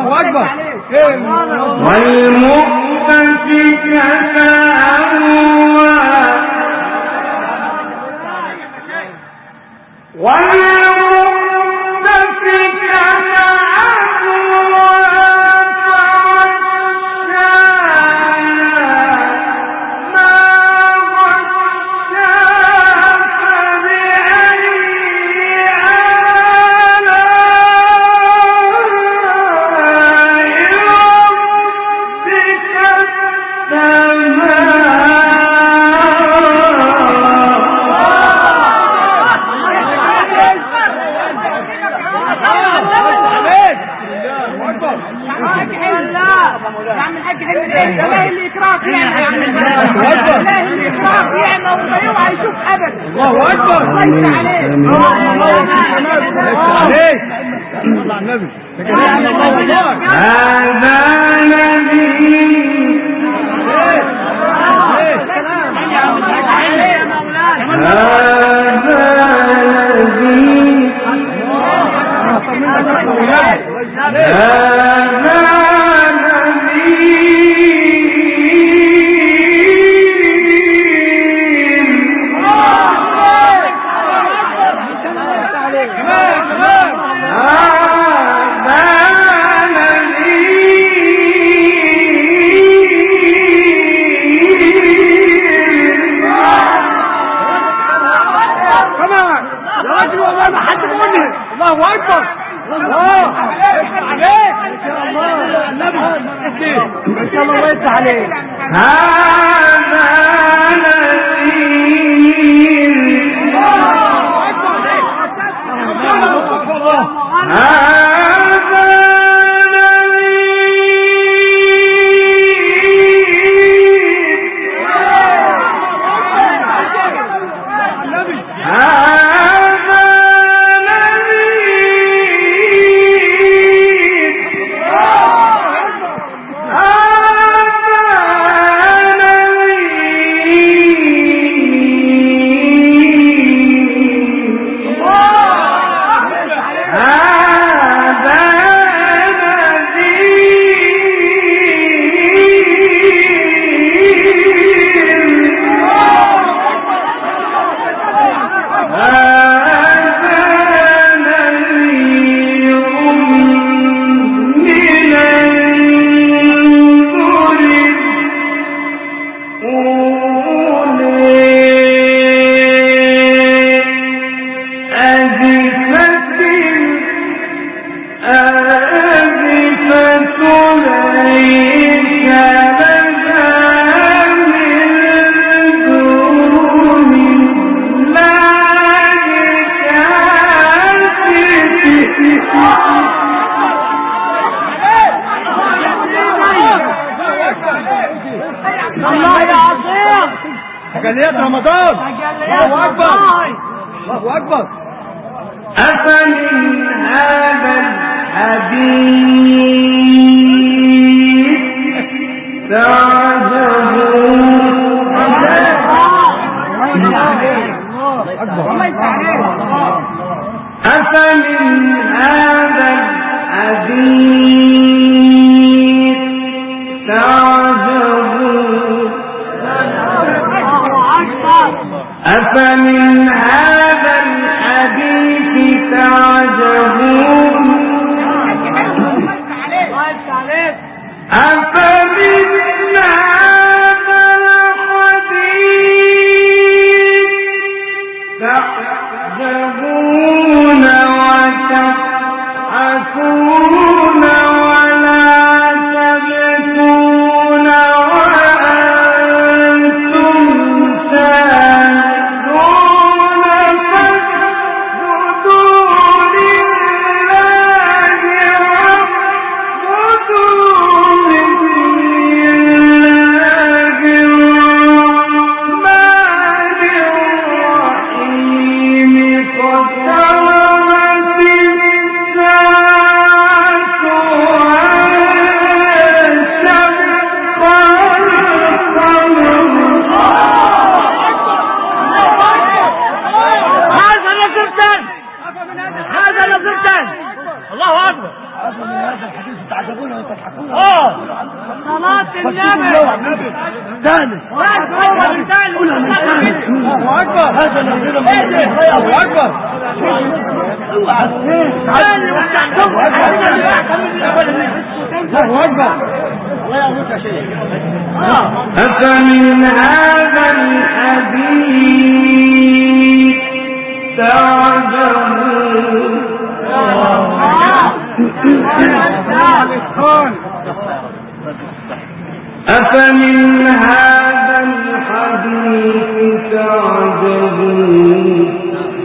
الله اكبر. والمؤتفكة أهوى والمؤتفكة أهوى تجليات رمضان. الله اكبر الله اكبر. أفمن هذا الحديث تعجبون أفمن هذا الحديث تعجبون أفمن هذا الحديث تعجبون اه صلاة النبي ثاني الله اكبر هذا نبينا الله اكبر اوعى الله اكبر الله يعوضك يا شيخ. أفمن هذا الحديث تعجبون أفمن هذا الحديث تعجبون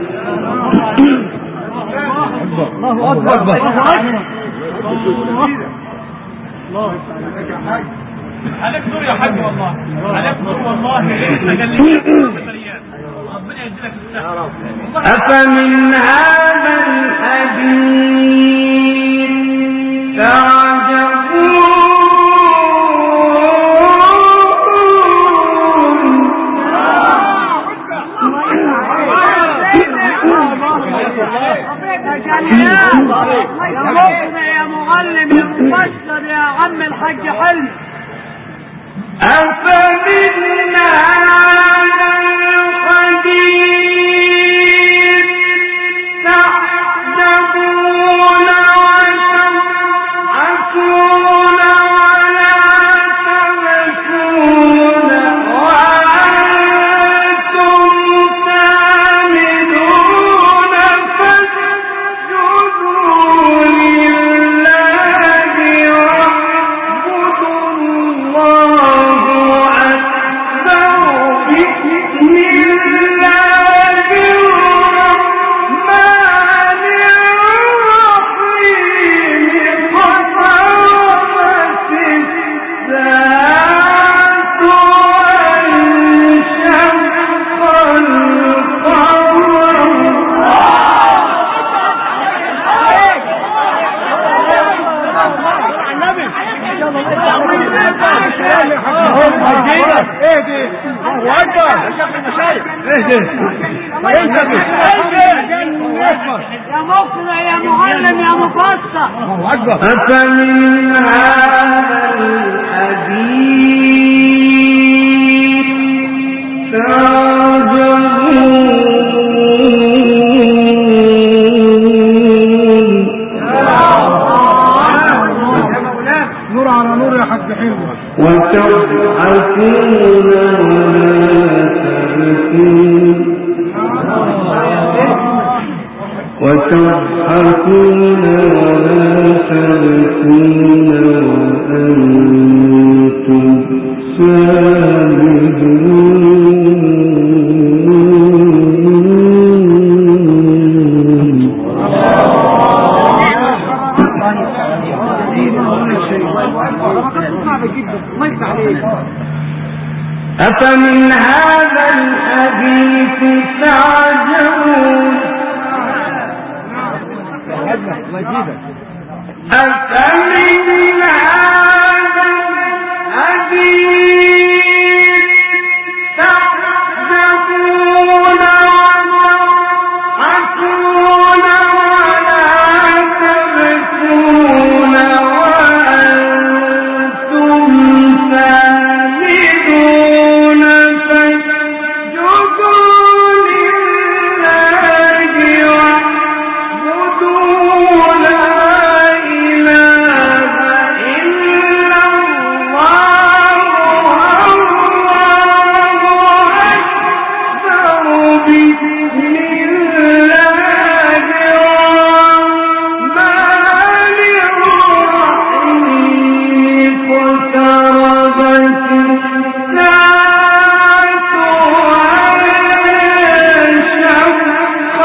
الله أكبر الله عليك نور يا حاج والله عليك نور والله ربنا يجزيك الصحة. أفمن هذا الحديث تعجبون يا معلم يا مفسر يا عم الحاج حلمي. أفمن هذا الحديث تعجبون وتضحكون ولا تبكون وأنتم سامدون فاسجدوا لله واعبدوا الله أكبر بسم الله الرحمن الرحيم اقتربت الساعة وانشق يا مقنع يا معلم يا مفسر. أفمن هذا الحديث تعجبون نور على نور يا حاج حلمي. وتضحكون ولا تبكون وتضحكون ولا تبكون وأنتم أفمن هذا الحديث تعجبون أفمن هذا الحديث تعجبون وتضحكون ولا تبكون وأنتم سامدون فاسجدوا لله واعبدوا لا إله إلا الله والله أكبر بسم الله الرحمن الرحيم اقتربت الساعة وانشق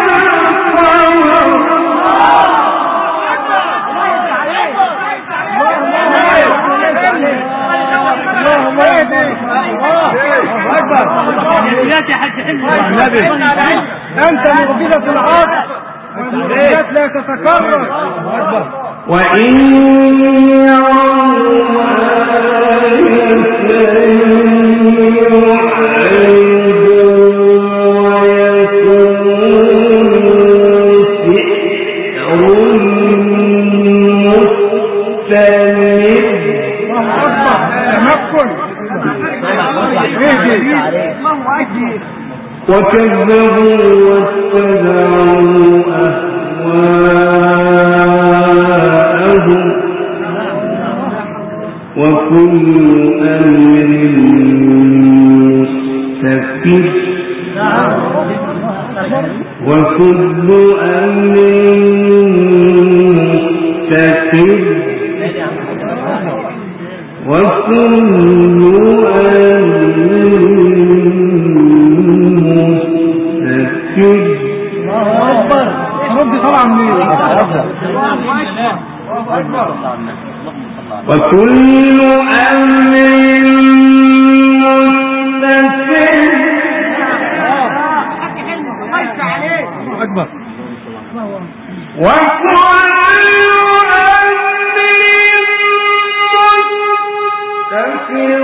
أنت معجزة العصر والمعجزات لا تتكرر. وإن يروا آية تمكن وكذبوا واتبعوا أهواءهم وكل أمر مستقر وكل أمر مستقر وكل ربي طبعا منين وكل أمر مستقر أكبر وكل أمر مستقر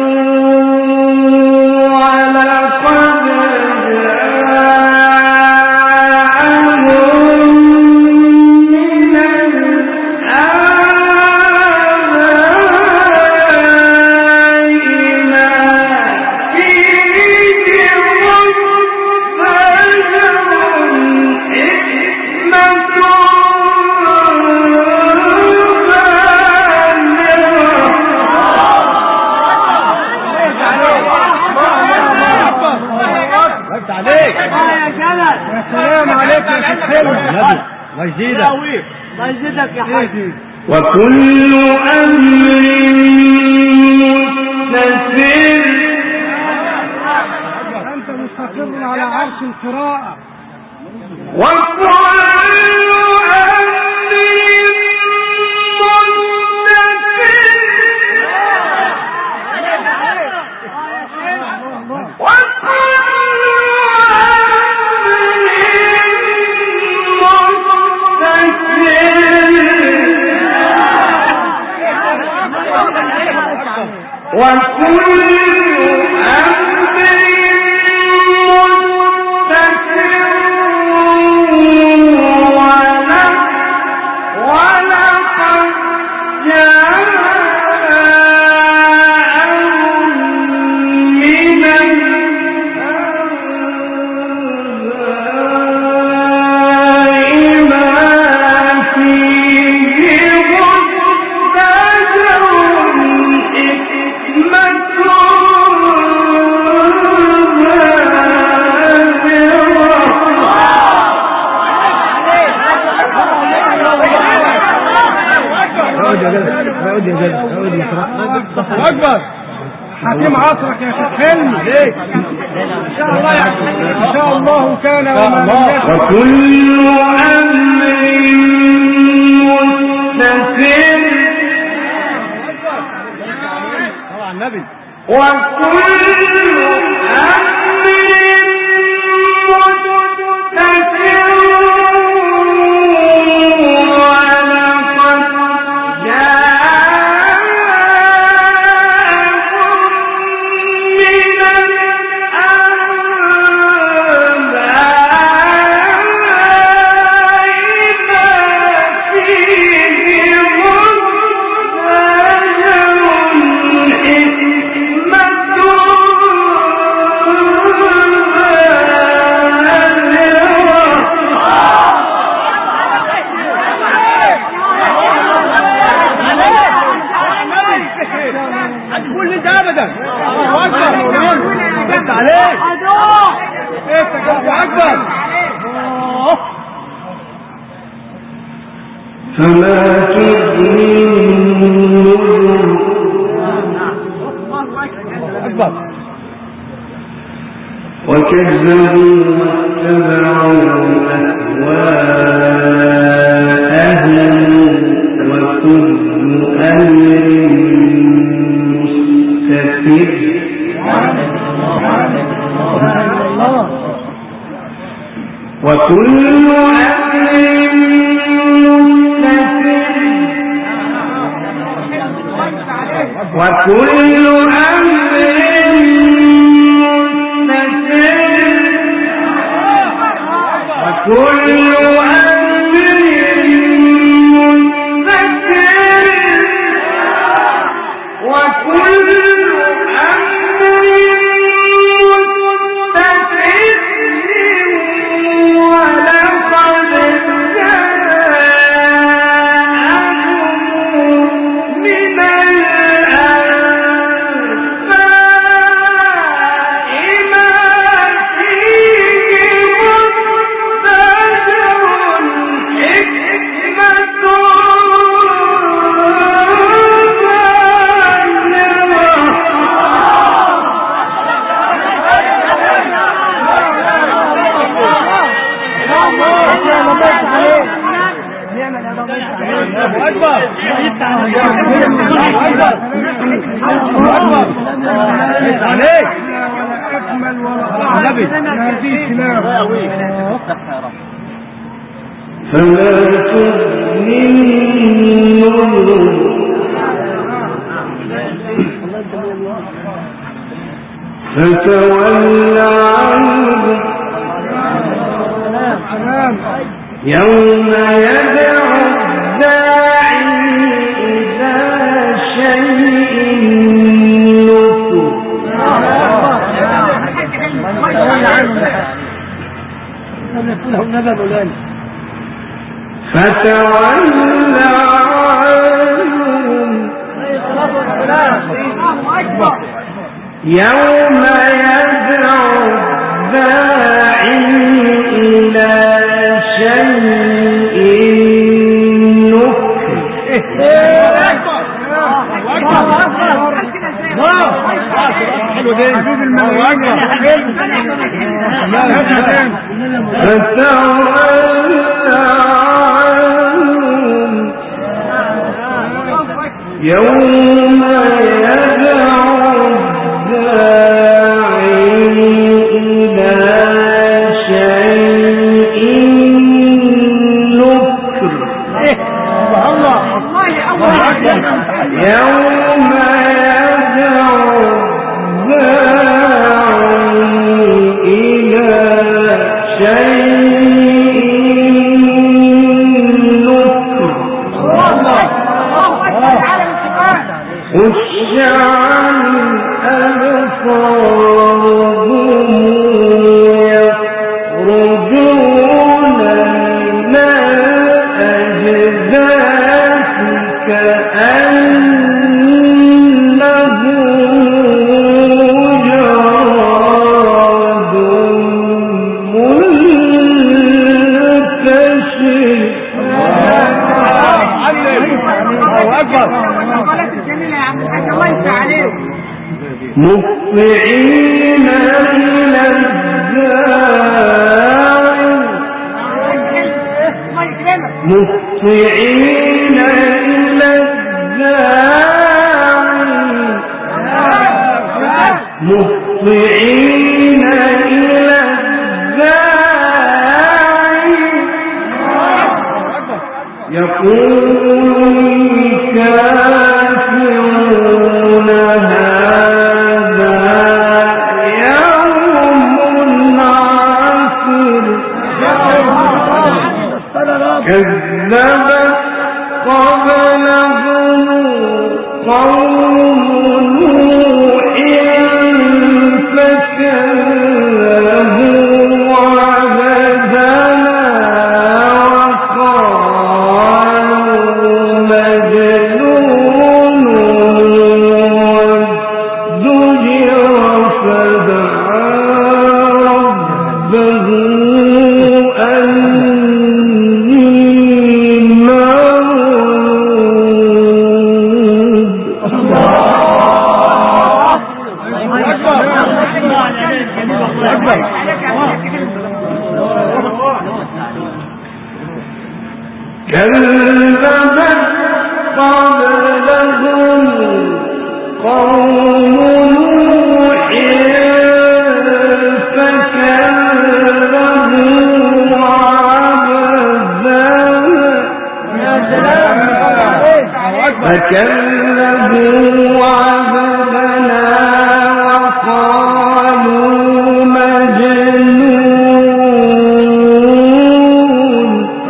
وكل أمر مستقر أنت مستقر على عرش القراءة وكل أمر وكل أمر مستقر ولقد جاءهم من الأنباء ما فيه أكبر حكيم عصرك يا شيخ حلمي إن شاء الله إن شاء الله كان وما لم يكن وكل أمر مستقر طبعا النبي وكل أمر مستقر فما تغني النذر وكذبوا واتبعوا أهواءهم وكل أمر مستقر وكل أمر وكل أمر مستقر وكل أمر مستقر عليك ولا اكمل ولا اعظم هذه تلاوه. فلا تؤمنوا فتول عنهم يوم يدعو الداعي إلى شيء نكر. فتول عنهم يوم يدعو الداعي إلى شيء يوم يدعو الداعي إلى شيء نكر. يوم يدعو الداعي إلى شيء نكر. خش عن أبصارهم يخرجون من الأجداث كأنهم جراد منتشر. مطلعين إلى الداعي مطلعين إلى الداعي مطلعين إلى الداعي يقول الكافرون كذبت قبلهم قوم نوح فكذبوا عبدنا وقالوا مجنون وازدجر فدعا ربه كذبت قبلهم قوم نوح فكذبوا عبدنا وقالوا مجنون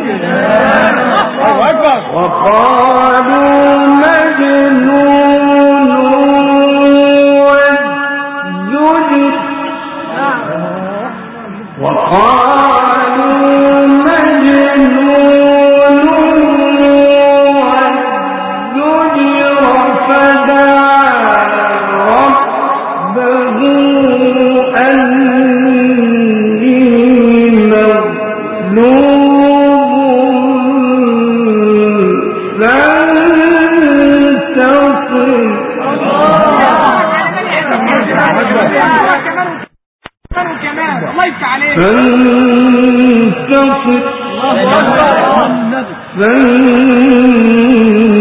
وقالوا مجنون وازدجر وقالوا مجنون وازدجر فدعا ربه أني مغلوب فانتصر فانتصر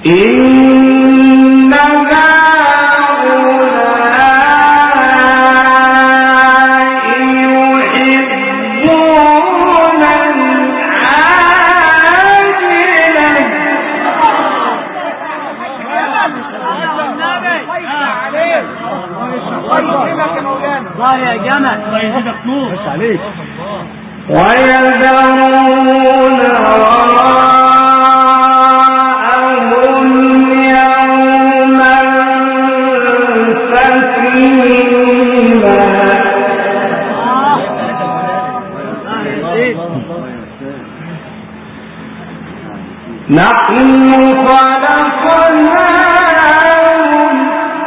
ويذرون وراءهم يوما ثقيلا نحن خلقناهم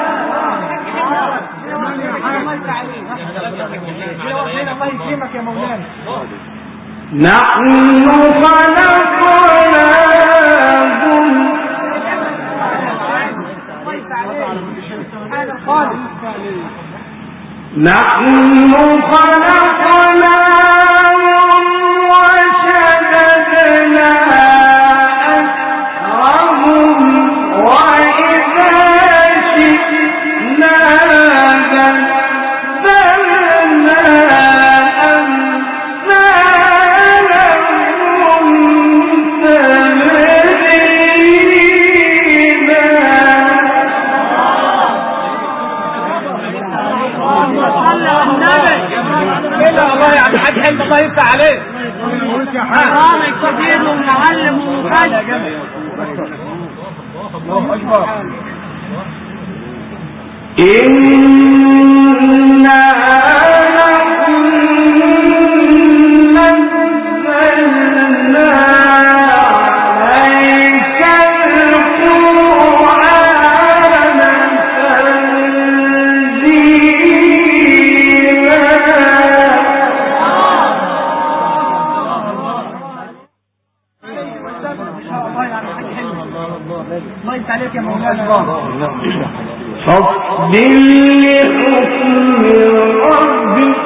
نحن خلقناهم نحن خلقناهم وشددنا أسرهم وإذا شئنا بدلنا الله يفتح عليه حرام كبير ومعلم ومفاجئ الله اكبر إنا نزلنا عليك القرآن عليك يا مولانا فاصبر لحكم ربك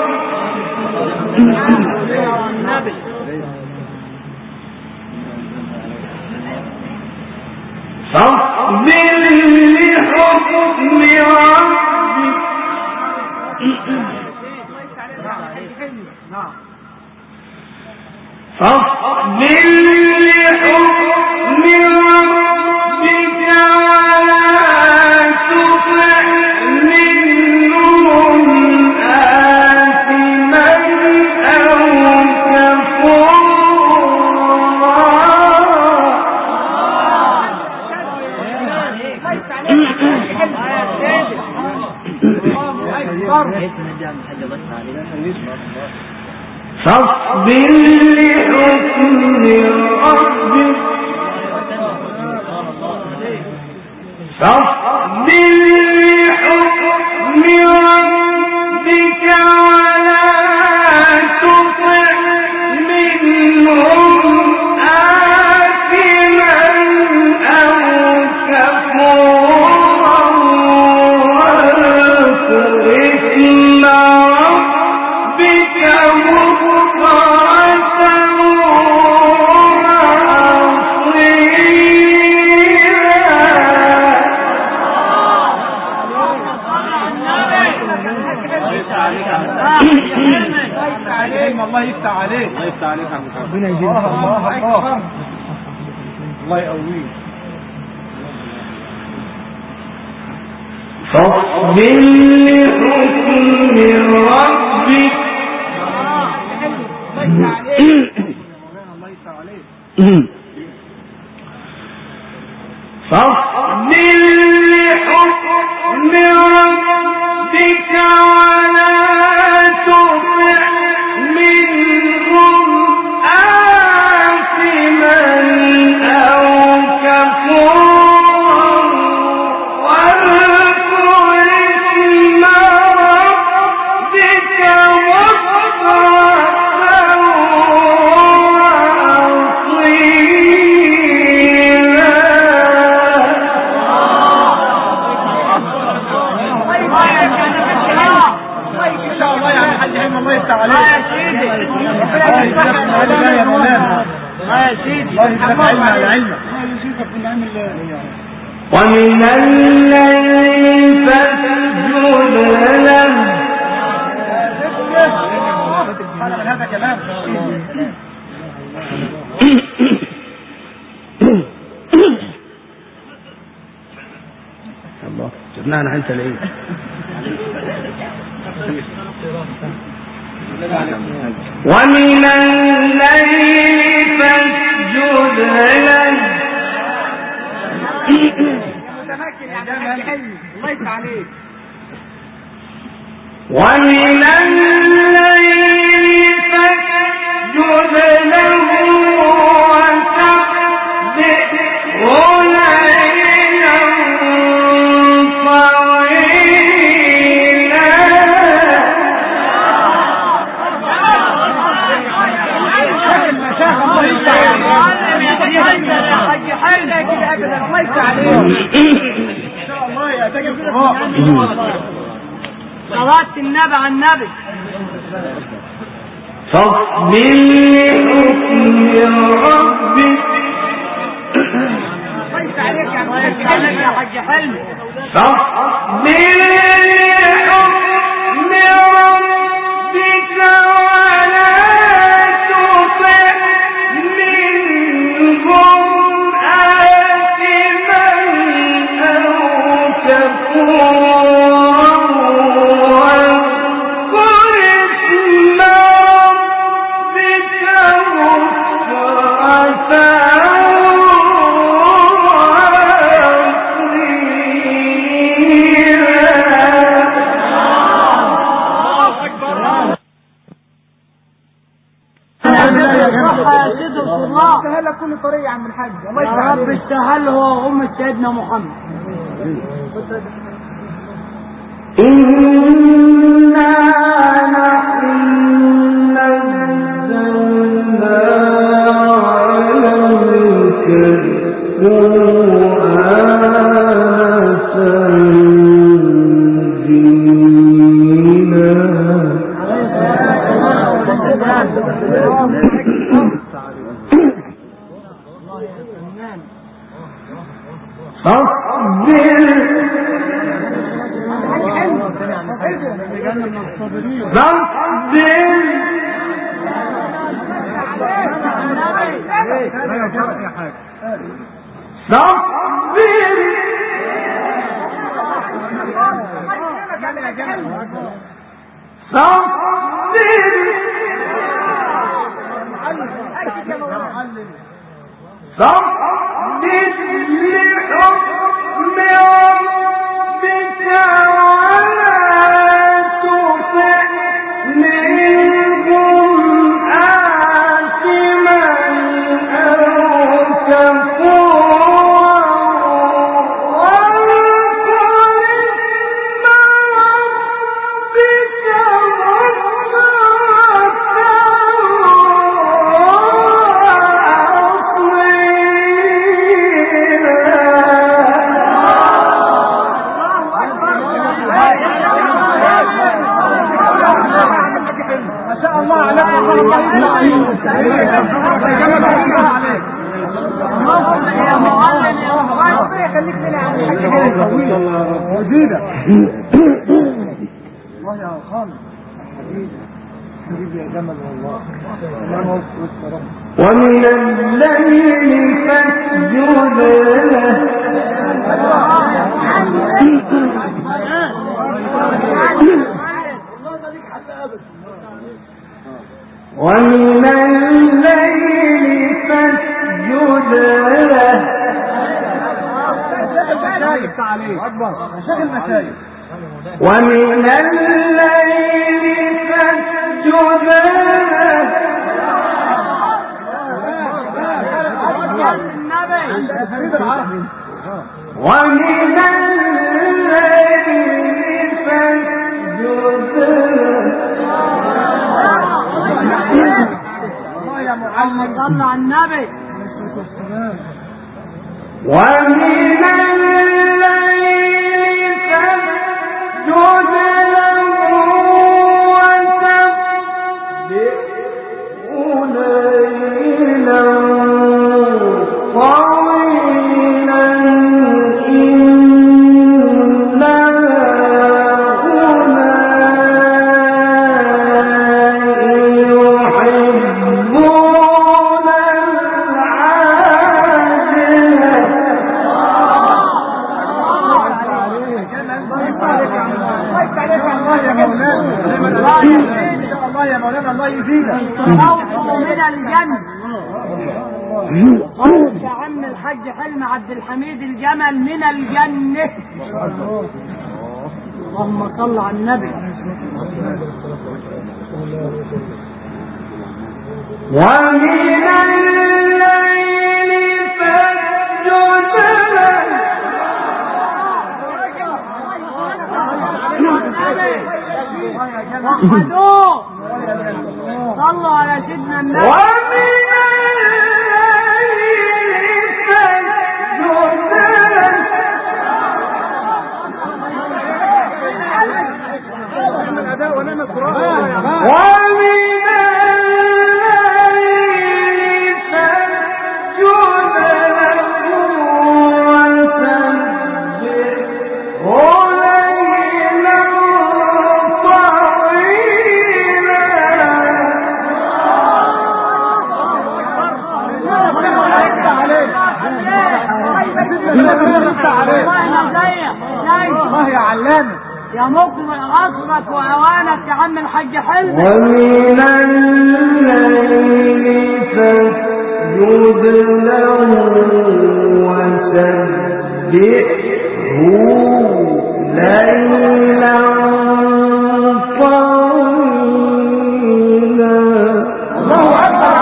فاصبر لحكم ربك فاصبر لحكم ربك ولا تطع منهم آثما أو فاصبر لحكم ربك فاصبر لحكم ربك ولا تطع منهم آثما أو كفورا واذكر اسم ربك بكرة الله يفتح عليك الله يفتح عليك يا عم ربنا يجزيك الله اكبر الله يقويك فاصبر لحكم ربك فاصبر لحكم ربك ولا تطع منهم آثما أو كفورا واذكر اسم ربك الله يفتح عليك يا سيدي الله يا مولانا يا سيدي الله يفتح عليك يا علمك الله يجزيك من علم الله ومن الليل فاسجد له هذا كلام الله جبناها نحن تلاقيه ومن الليل فاسجد له الله يفتح عليك ومن الليل فاسجد له وسبحه ليلا طويلا صلاة النبي على النبي فاصبر لحكم ربك الله يفتح عليك يا حاج حلمي فاصبر لحكم ربك ولا تطع منهم آثما أو كفورا استهل كل طريق يا عم الحاج الله يفتح عليك. رب استهل هو أم سيدنا محمد. إنا نحن نزلنا عليك القرآن تنزيلا فاصبر ومن الليل فاسجد له ومن الليل فاسجد له ومن الليل فاسجد له ومن الليل فاسجد يا محمد صل على النبي ومن الليل فاسجد له وسبحه ليلا طويلا ان شاء الله يا مولانا الله يزيدك. خوفه من الجنة. خوف يا عم الحاج حلمي عبد الحميد الجمل من الجنة. اللهم صل على النبي. ومن الليل فاسجد له وحدوه صلوا على سيدنا النبي. ومن الليل فاسجد له ومن الله يا علامة يا مقبل عصرك وأوانك يا عم الحاج حلمي. ومن الليل فاسجد له وسبحه ليلا طويلا. الله أكبر.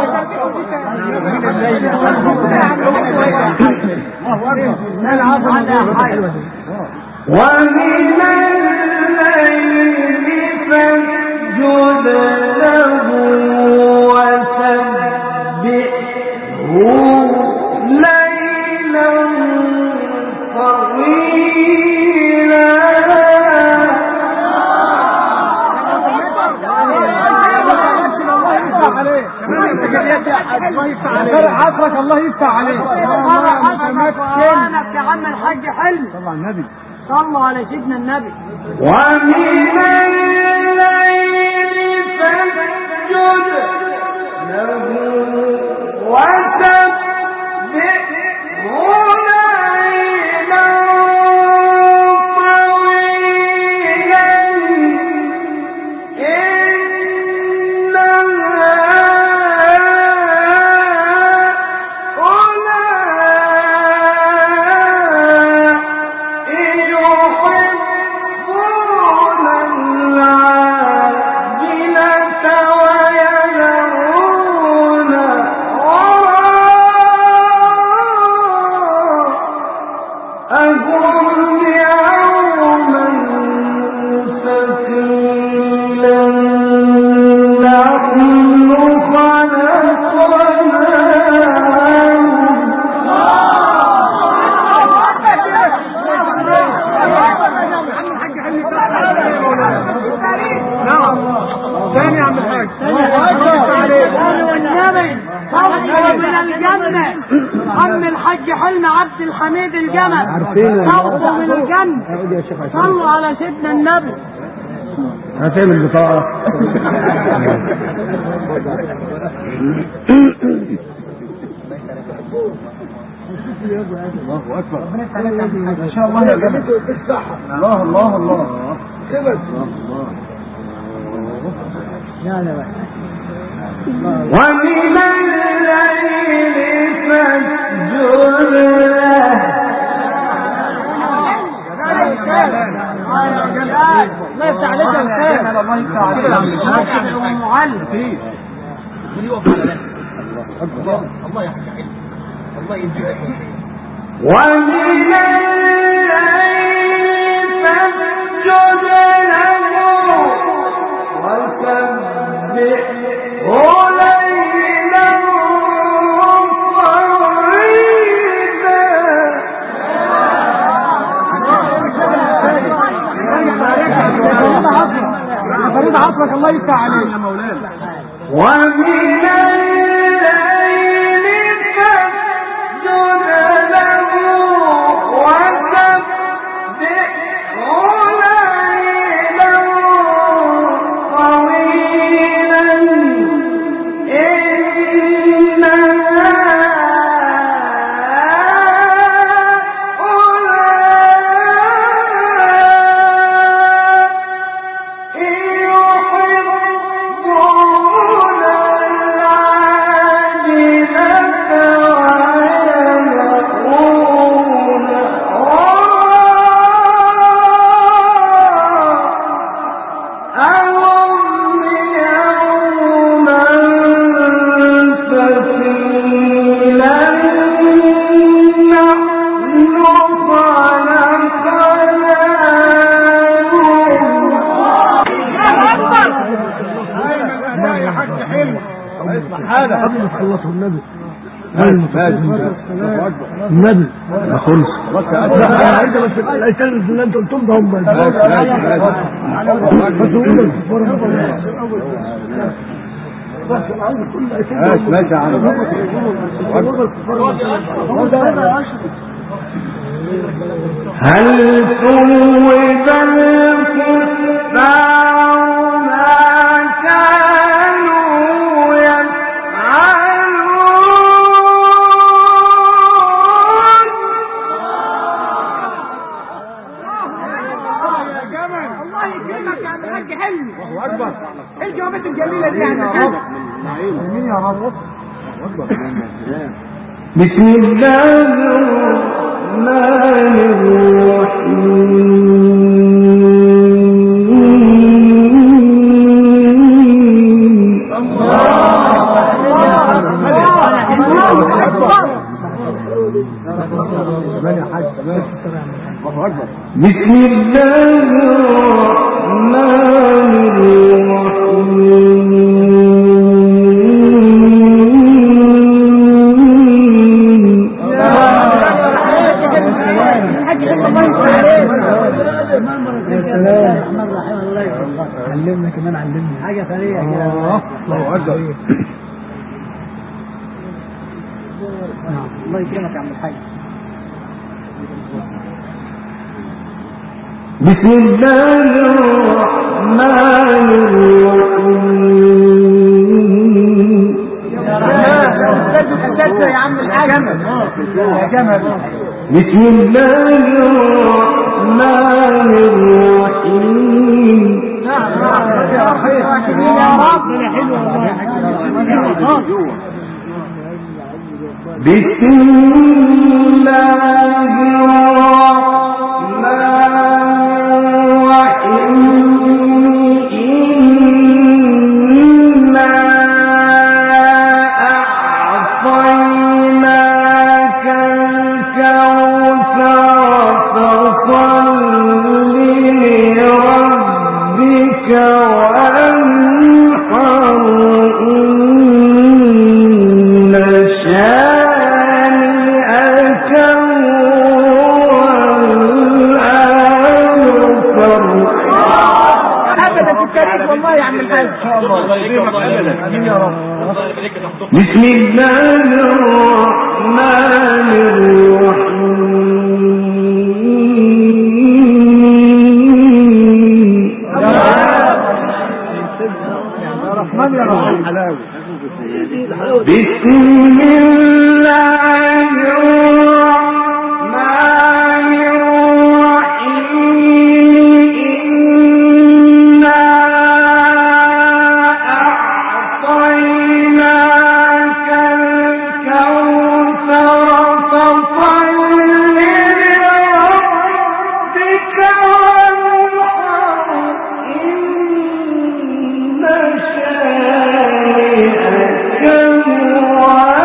ومن الليل فاسجد له وسبحه ليلا طويلا. عصرك الله يفتح عليك. وأوانك يا عم الحاج حلمي. طبعا النبي صلوا على سيدنا النبي. ومن الليل فاسجد له وسبحه ليلا طويلا. إن عم الحاج حلمي عبد الحميد الجمل صوته من الجنة. صلوا على سيدنا النبي. هاتين البطاقة. الله اكبر. ما شاء الله يا جماعه. الله الله الله. ومن الليل فاسجد له. الله يفتح عليك يا خير. الله يفتح عليك يا معلم. الله يا حاج حلمي الله ينجيك. ومن الليل فاسجد له وسبحه ليلا طويلا. فريد عصرك الله يفتح عليك يا مولانا. ومن الليل فاسجد له وسبحه ليلا طويلا. إن هؤلاء خلص النبي النبي ما خلص انت بس الايتين اللي انت قلتهم ده هم ماشي يا عم هل ثوب الكفار ما كانوا يفعلون يا جمل الله يكرمك يا عم الحاج حلمي الله اكبر ايه الجوابات الجميله دي يا عم الحاج امين يا رب بسم الله الرحمن الرحيم بسم الله الرحمن الرحيم علمنا كمان علمنا حاجة ثانية كده. الله أكبر. الله يكرمك يا عم الحاج. بسم الله الرحمن الرحيم. يا عم الحاج يا جمل. بسم الله الرحمن الرحيم. يا رب بسم الله بسم الله الرحمن الرحيم. بسم الله الرحمن الرحيم. أعطيناك الكوثر فصل لربك وانحر إن شانئك هو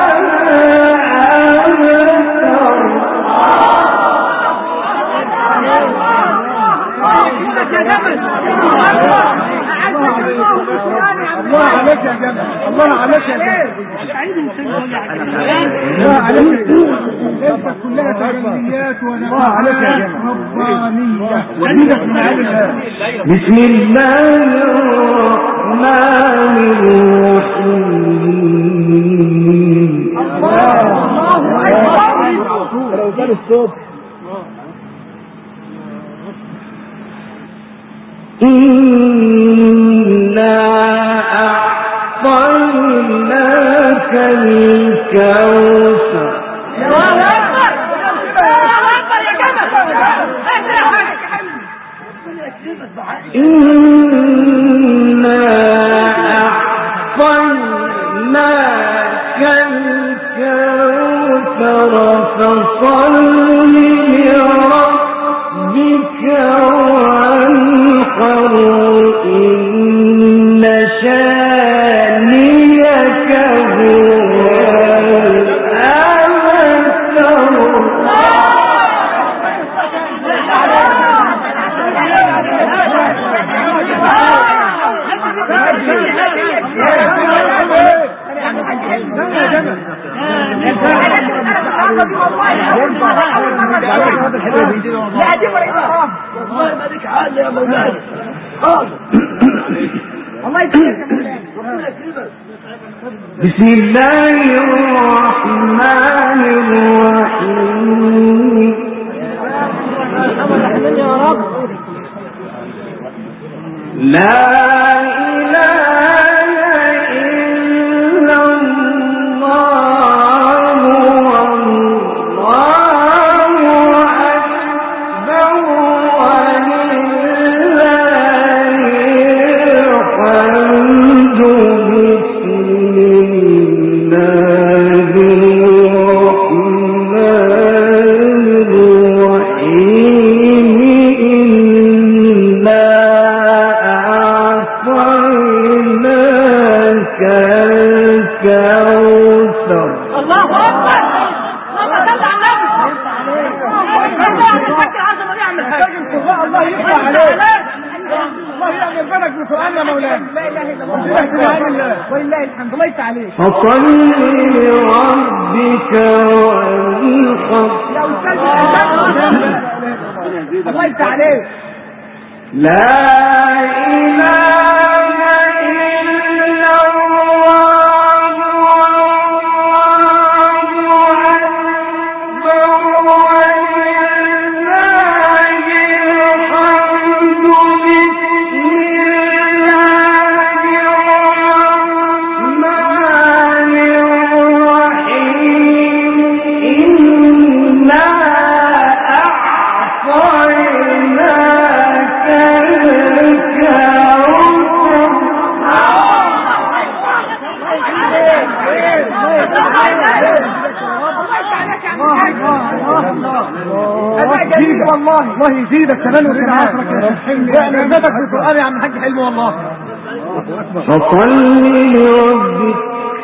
الله عليك يا جمال الله عليك يا جمال الله عليك انت كلها تجليات ونفعات ربانية ودينك من علمها. بسم الله الرحمن الرحيم. لو كان الصوت إنا أعطيناك الكوثر. إنا أعطيناك الكوثر فصل لربك وانحر إن شانئك هو الأبتر. لا دي ولا والله ما لك حل يا مولانا حاضر الله يسلمك يا مولانا ربنا يكرمك. بسم الله الرحمن الرحيم. يا رب لا إله إلا الله والله أكبر ولله الحمد. فصل لربك وانحر. الله يفتح عليك. لا إله إلا الله والله أكبر ولله الحمد. والله الله يزيدك كمان وكمان يعني زادك في القرآن يا عم الحاج حلمي والله. فصل لربك.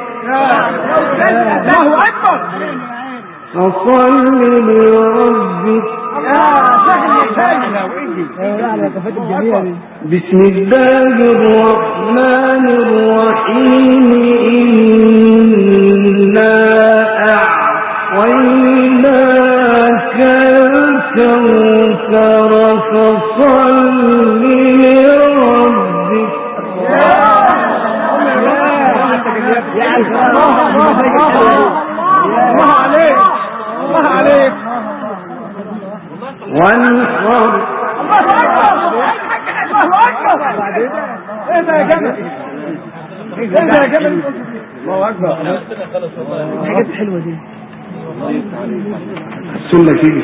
الله أكبر. فصل لربك. بسم الله الرحمن الرحيم. إنا أعطيناك الكوثر فصل لربك. الله عليك الله عليك. وانحر. الله أكبر الله أكبر. ايه ده يا جمل ايه ده يا جمل. الله أكبر. الحاجات الحلوة دي السنة كده.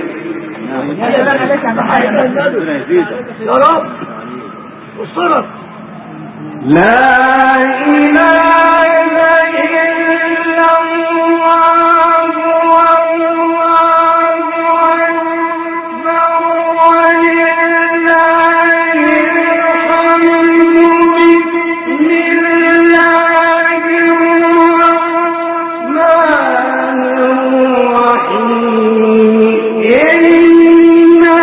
يا رب والصرف. لا إله إلا الله والله أكبر ولله الحمد. بسم الله الرحمن الرحيم. إنا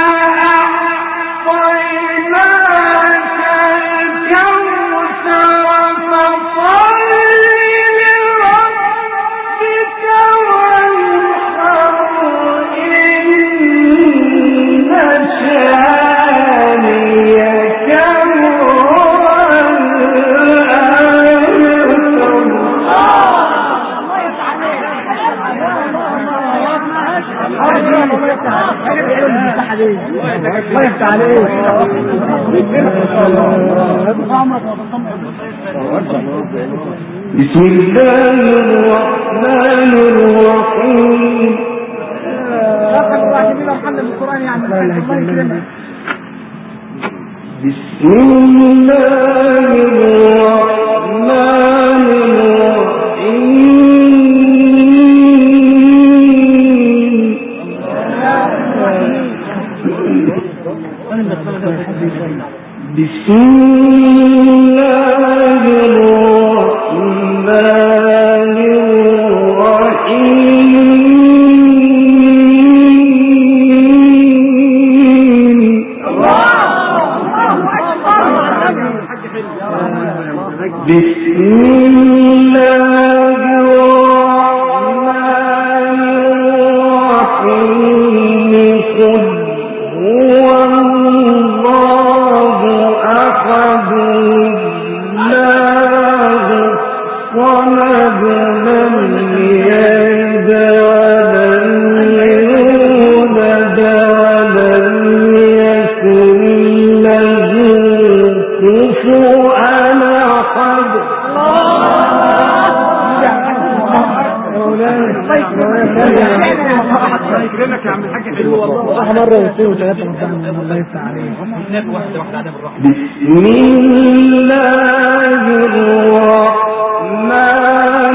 أعطيناك الكوثر فصل لربك وانحر. إن شانئك هو الله يفتح عليك. بسم الله الرحمن الرحيم. بسم الله الرحمن الرحيم. بسم الله الرحمن الرحيم. بسم الله الرحمن الرحيم. بالراحه مره واثنين وثلاثه ربنا الله يفتح عليك. واحده واحده على بالراحه. بسم الله الرحمن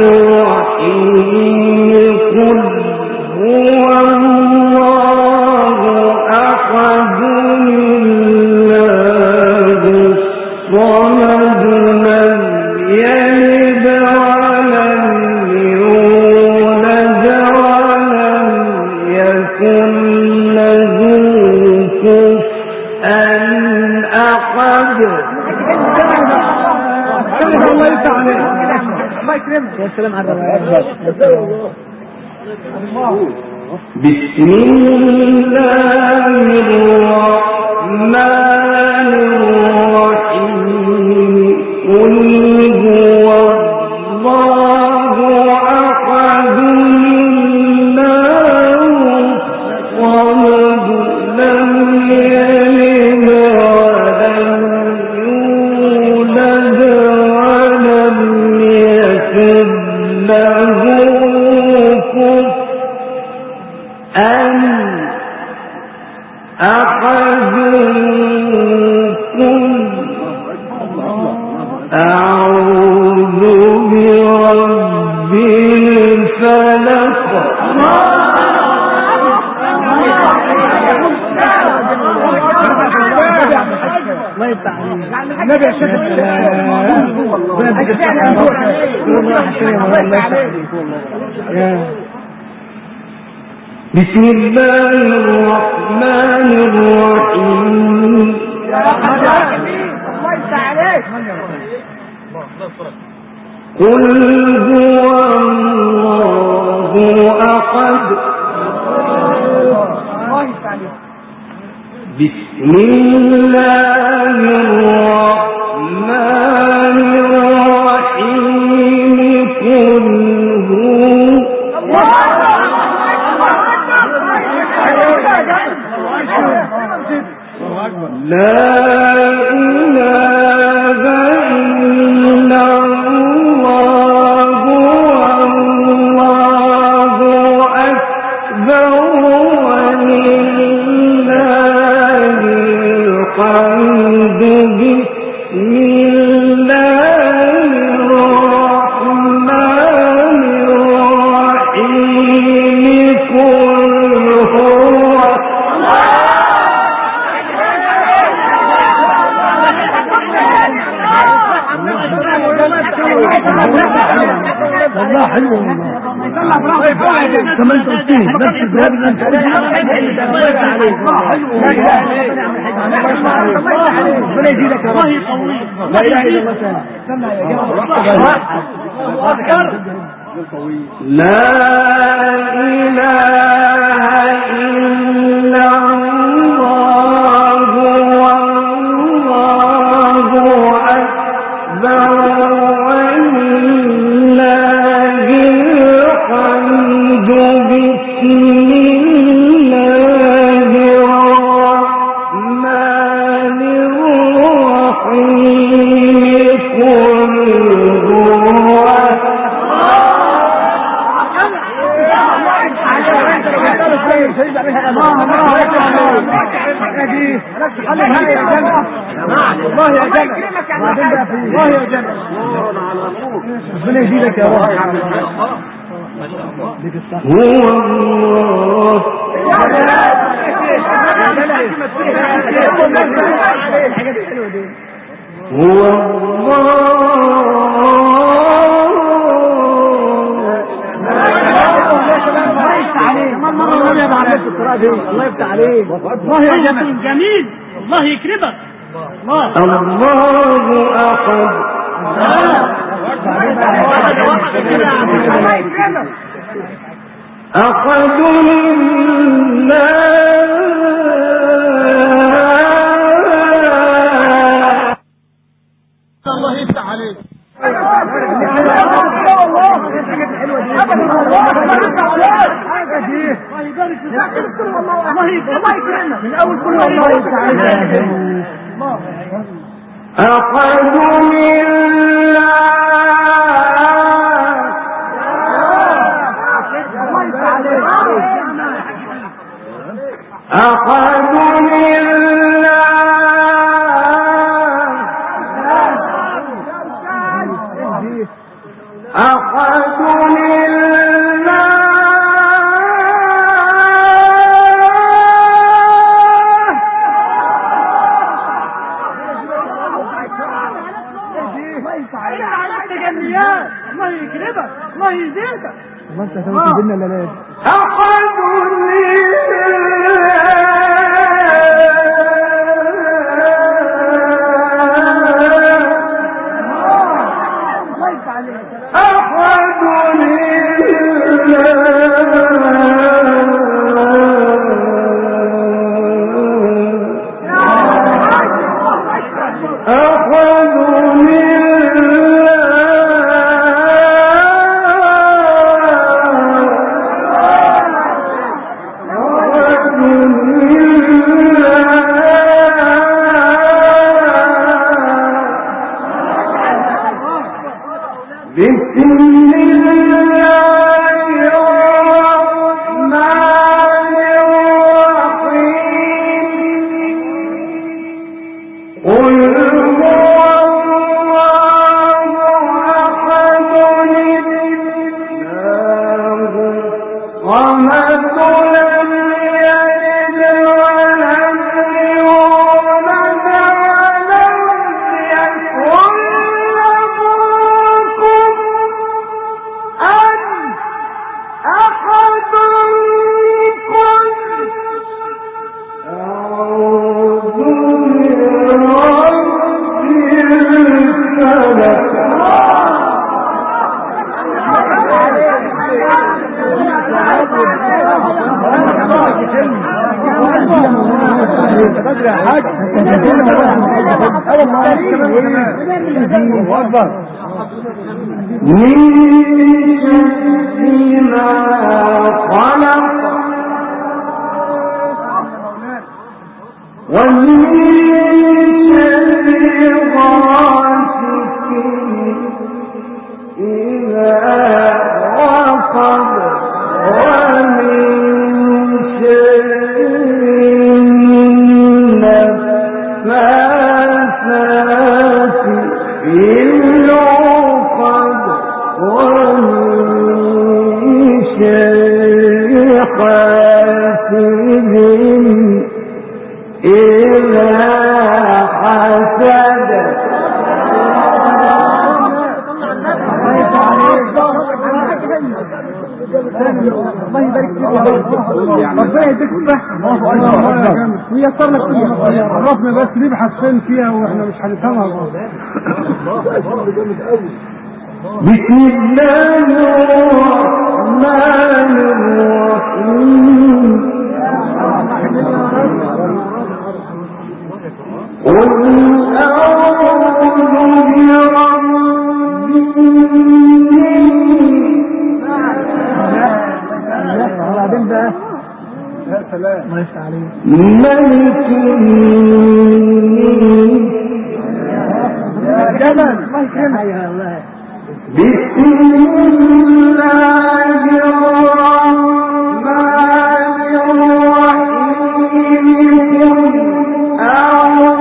الرحيم قل هو الله أحد الله الصمد لم يلد ولم يولد ولم يكن له كفوا أحد. الله يفتح عليك. الله يكرمك. يا سلام على الروايات. بسم الله الرحمن الرحيم قل هو الله أحد الله الصمد لم يلد ولم يولد ولم يكن له كفوا أحد. أعوذ برب الفلق. الله يفتح عليك. النبي يا شيخ بسم الله الرحمن الرحيم قل هو الله أحد بسم الله الرحمن الرحيم قل لا إله إلا الله والله أكبر ولله الحمد. بسم الله الرحمن الرحيم قل هو والله حلو والله. كمان تقصيه نفس الجواب اللي انت قلته. الله يفتح عليك. حلو. ربنا يزيدك يا رب. لا اله الا الله تعالى. لا إله إلا الله والله أكبر ولله الحمد. بسم الله الرحمن الرحيم قل هو الله يا جنة الله يا جنة ربنا يزيدك يا رب. هو الله هو الله يفتح عليك. الله يا جنة جميل. الله يكرمك. الله الله أحد أحد الله يفتح عليك. الله يكرمنا من اول كل الله يفتح عليك. أحد عرفنا بس نبحث فين فيها واحنا مش هنفهمها. بسم الله الرحمن الرحيم. قل أعوذ برب ملك بسم الله الرحمن الرحيم. أعوذ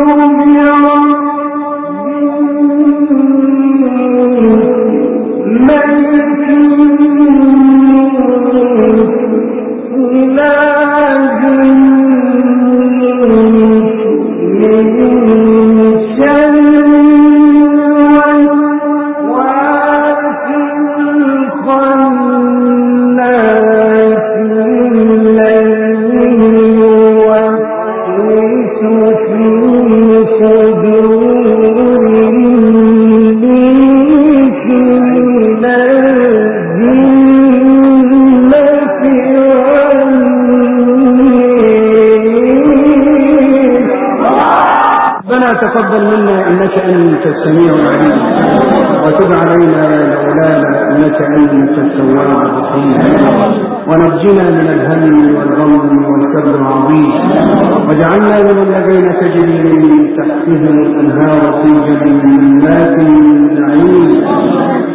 تقبل منا إنك أنت السميع العليم، وتب علينا يا مولانا إنك أنت التواب الرحيم، ونجنا من الهم والغم والكرب العظيم، واجعلنا من الذين تجري من تحتهم الأنهار في جنات النعيم.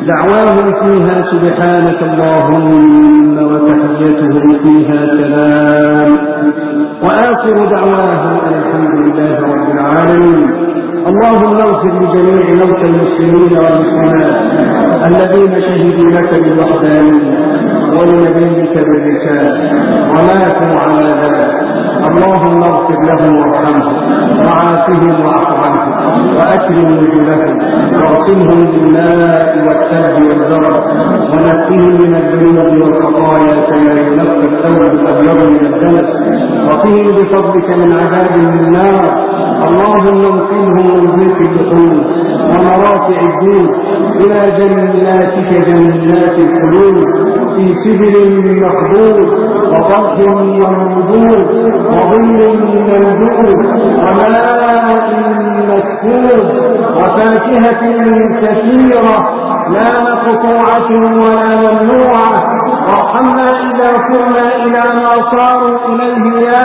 دعواهم فيها سبحانك اللهم وتحيتهم فيها سلام وآخر دعواهم أن الحمد لله رب العالمين. اللهم اغفر لجميع موتى المسلمين والمسلمات الذين شهدوا لك بالوحدانية ولنبيك بالرسالة وماتوا على ذلك. اللهم اغفر لهم وارحمهم وعافهم واعف عنهم واكرم نزلهم واغسلهم بالماء والثلج والبرد ونقهم من الذنوب والخطايا كما ينقى الثوب الابيض من الدنس وقهم بفضلك من عذاب النار. اللهم انقذهم من ضيق الدخول ومرافع الدين الى جناتك جنات الخلود في سدر مخضود وطلح منضود وظل ممدود وماء مسكوب وفاكهة كثيرة لا مقطوعة ولا ممنوعة. وارحمنا إذا كنا إلى ما صاروا إليه يا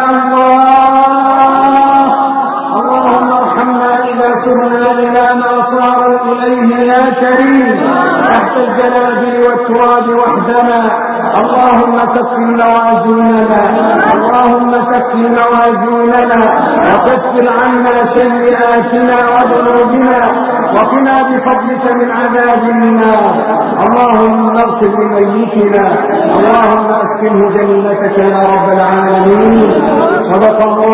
الله. اللهم ارحمنا إذا كنا إلى ما صاروا إليه يا كريم تحت الجنابل والتراب وحدنا. اللهم كفر موازيننا اللهم كفر موازيننا وكفر عنا سيئاتنا وذنوبنا وقنا بفضلك من عذاب النار. اللهم اغفر لميتنا اللهم اسكنه جنتك يا رب العالمين. صدق الله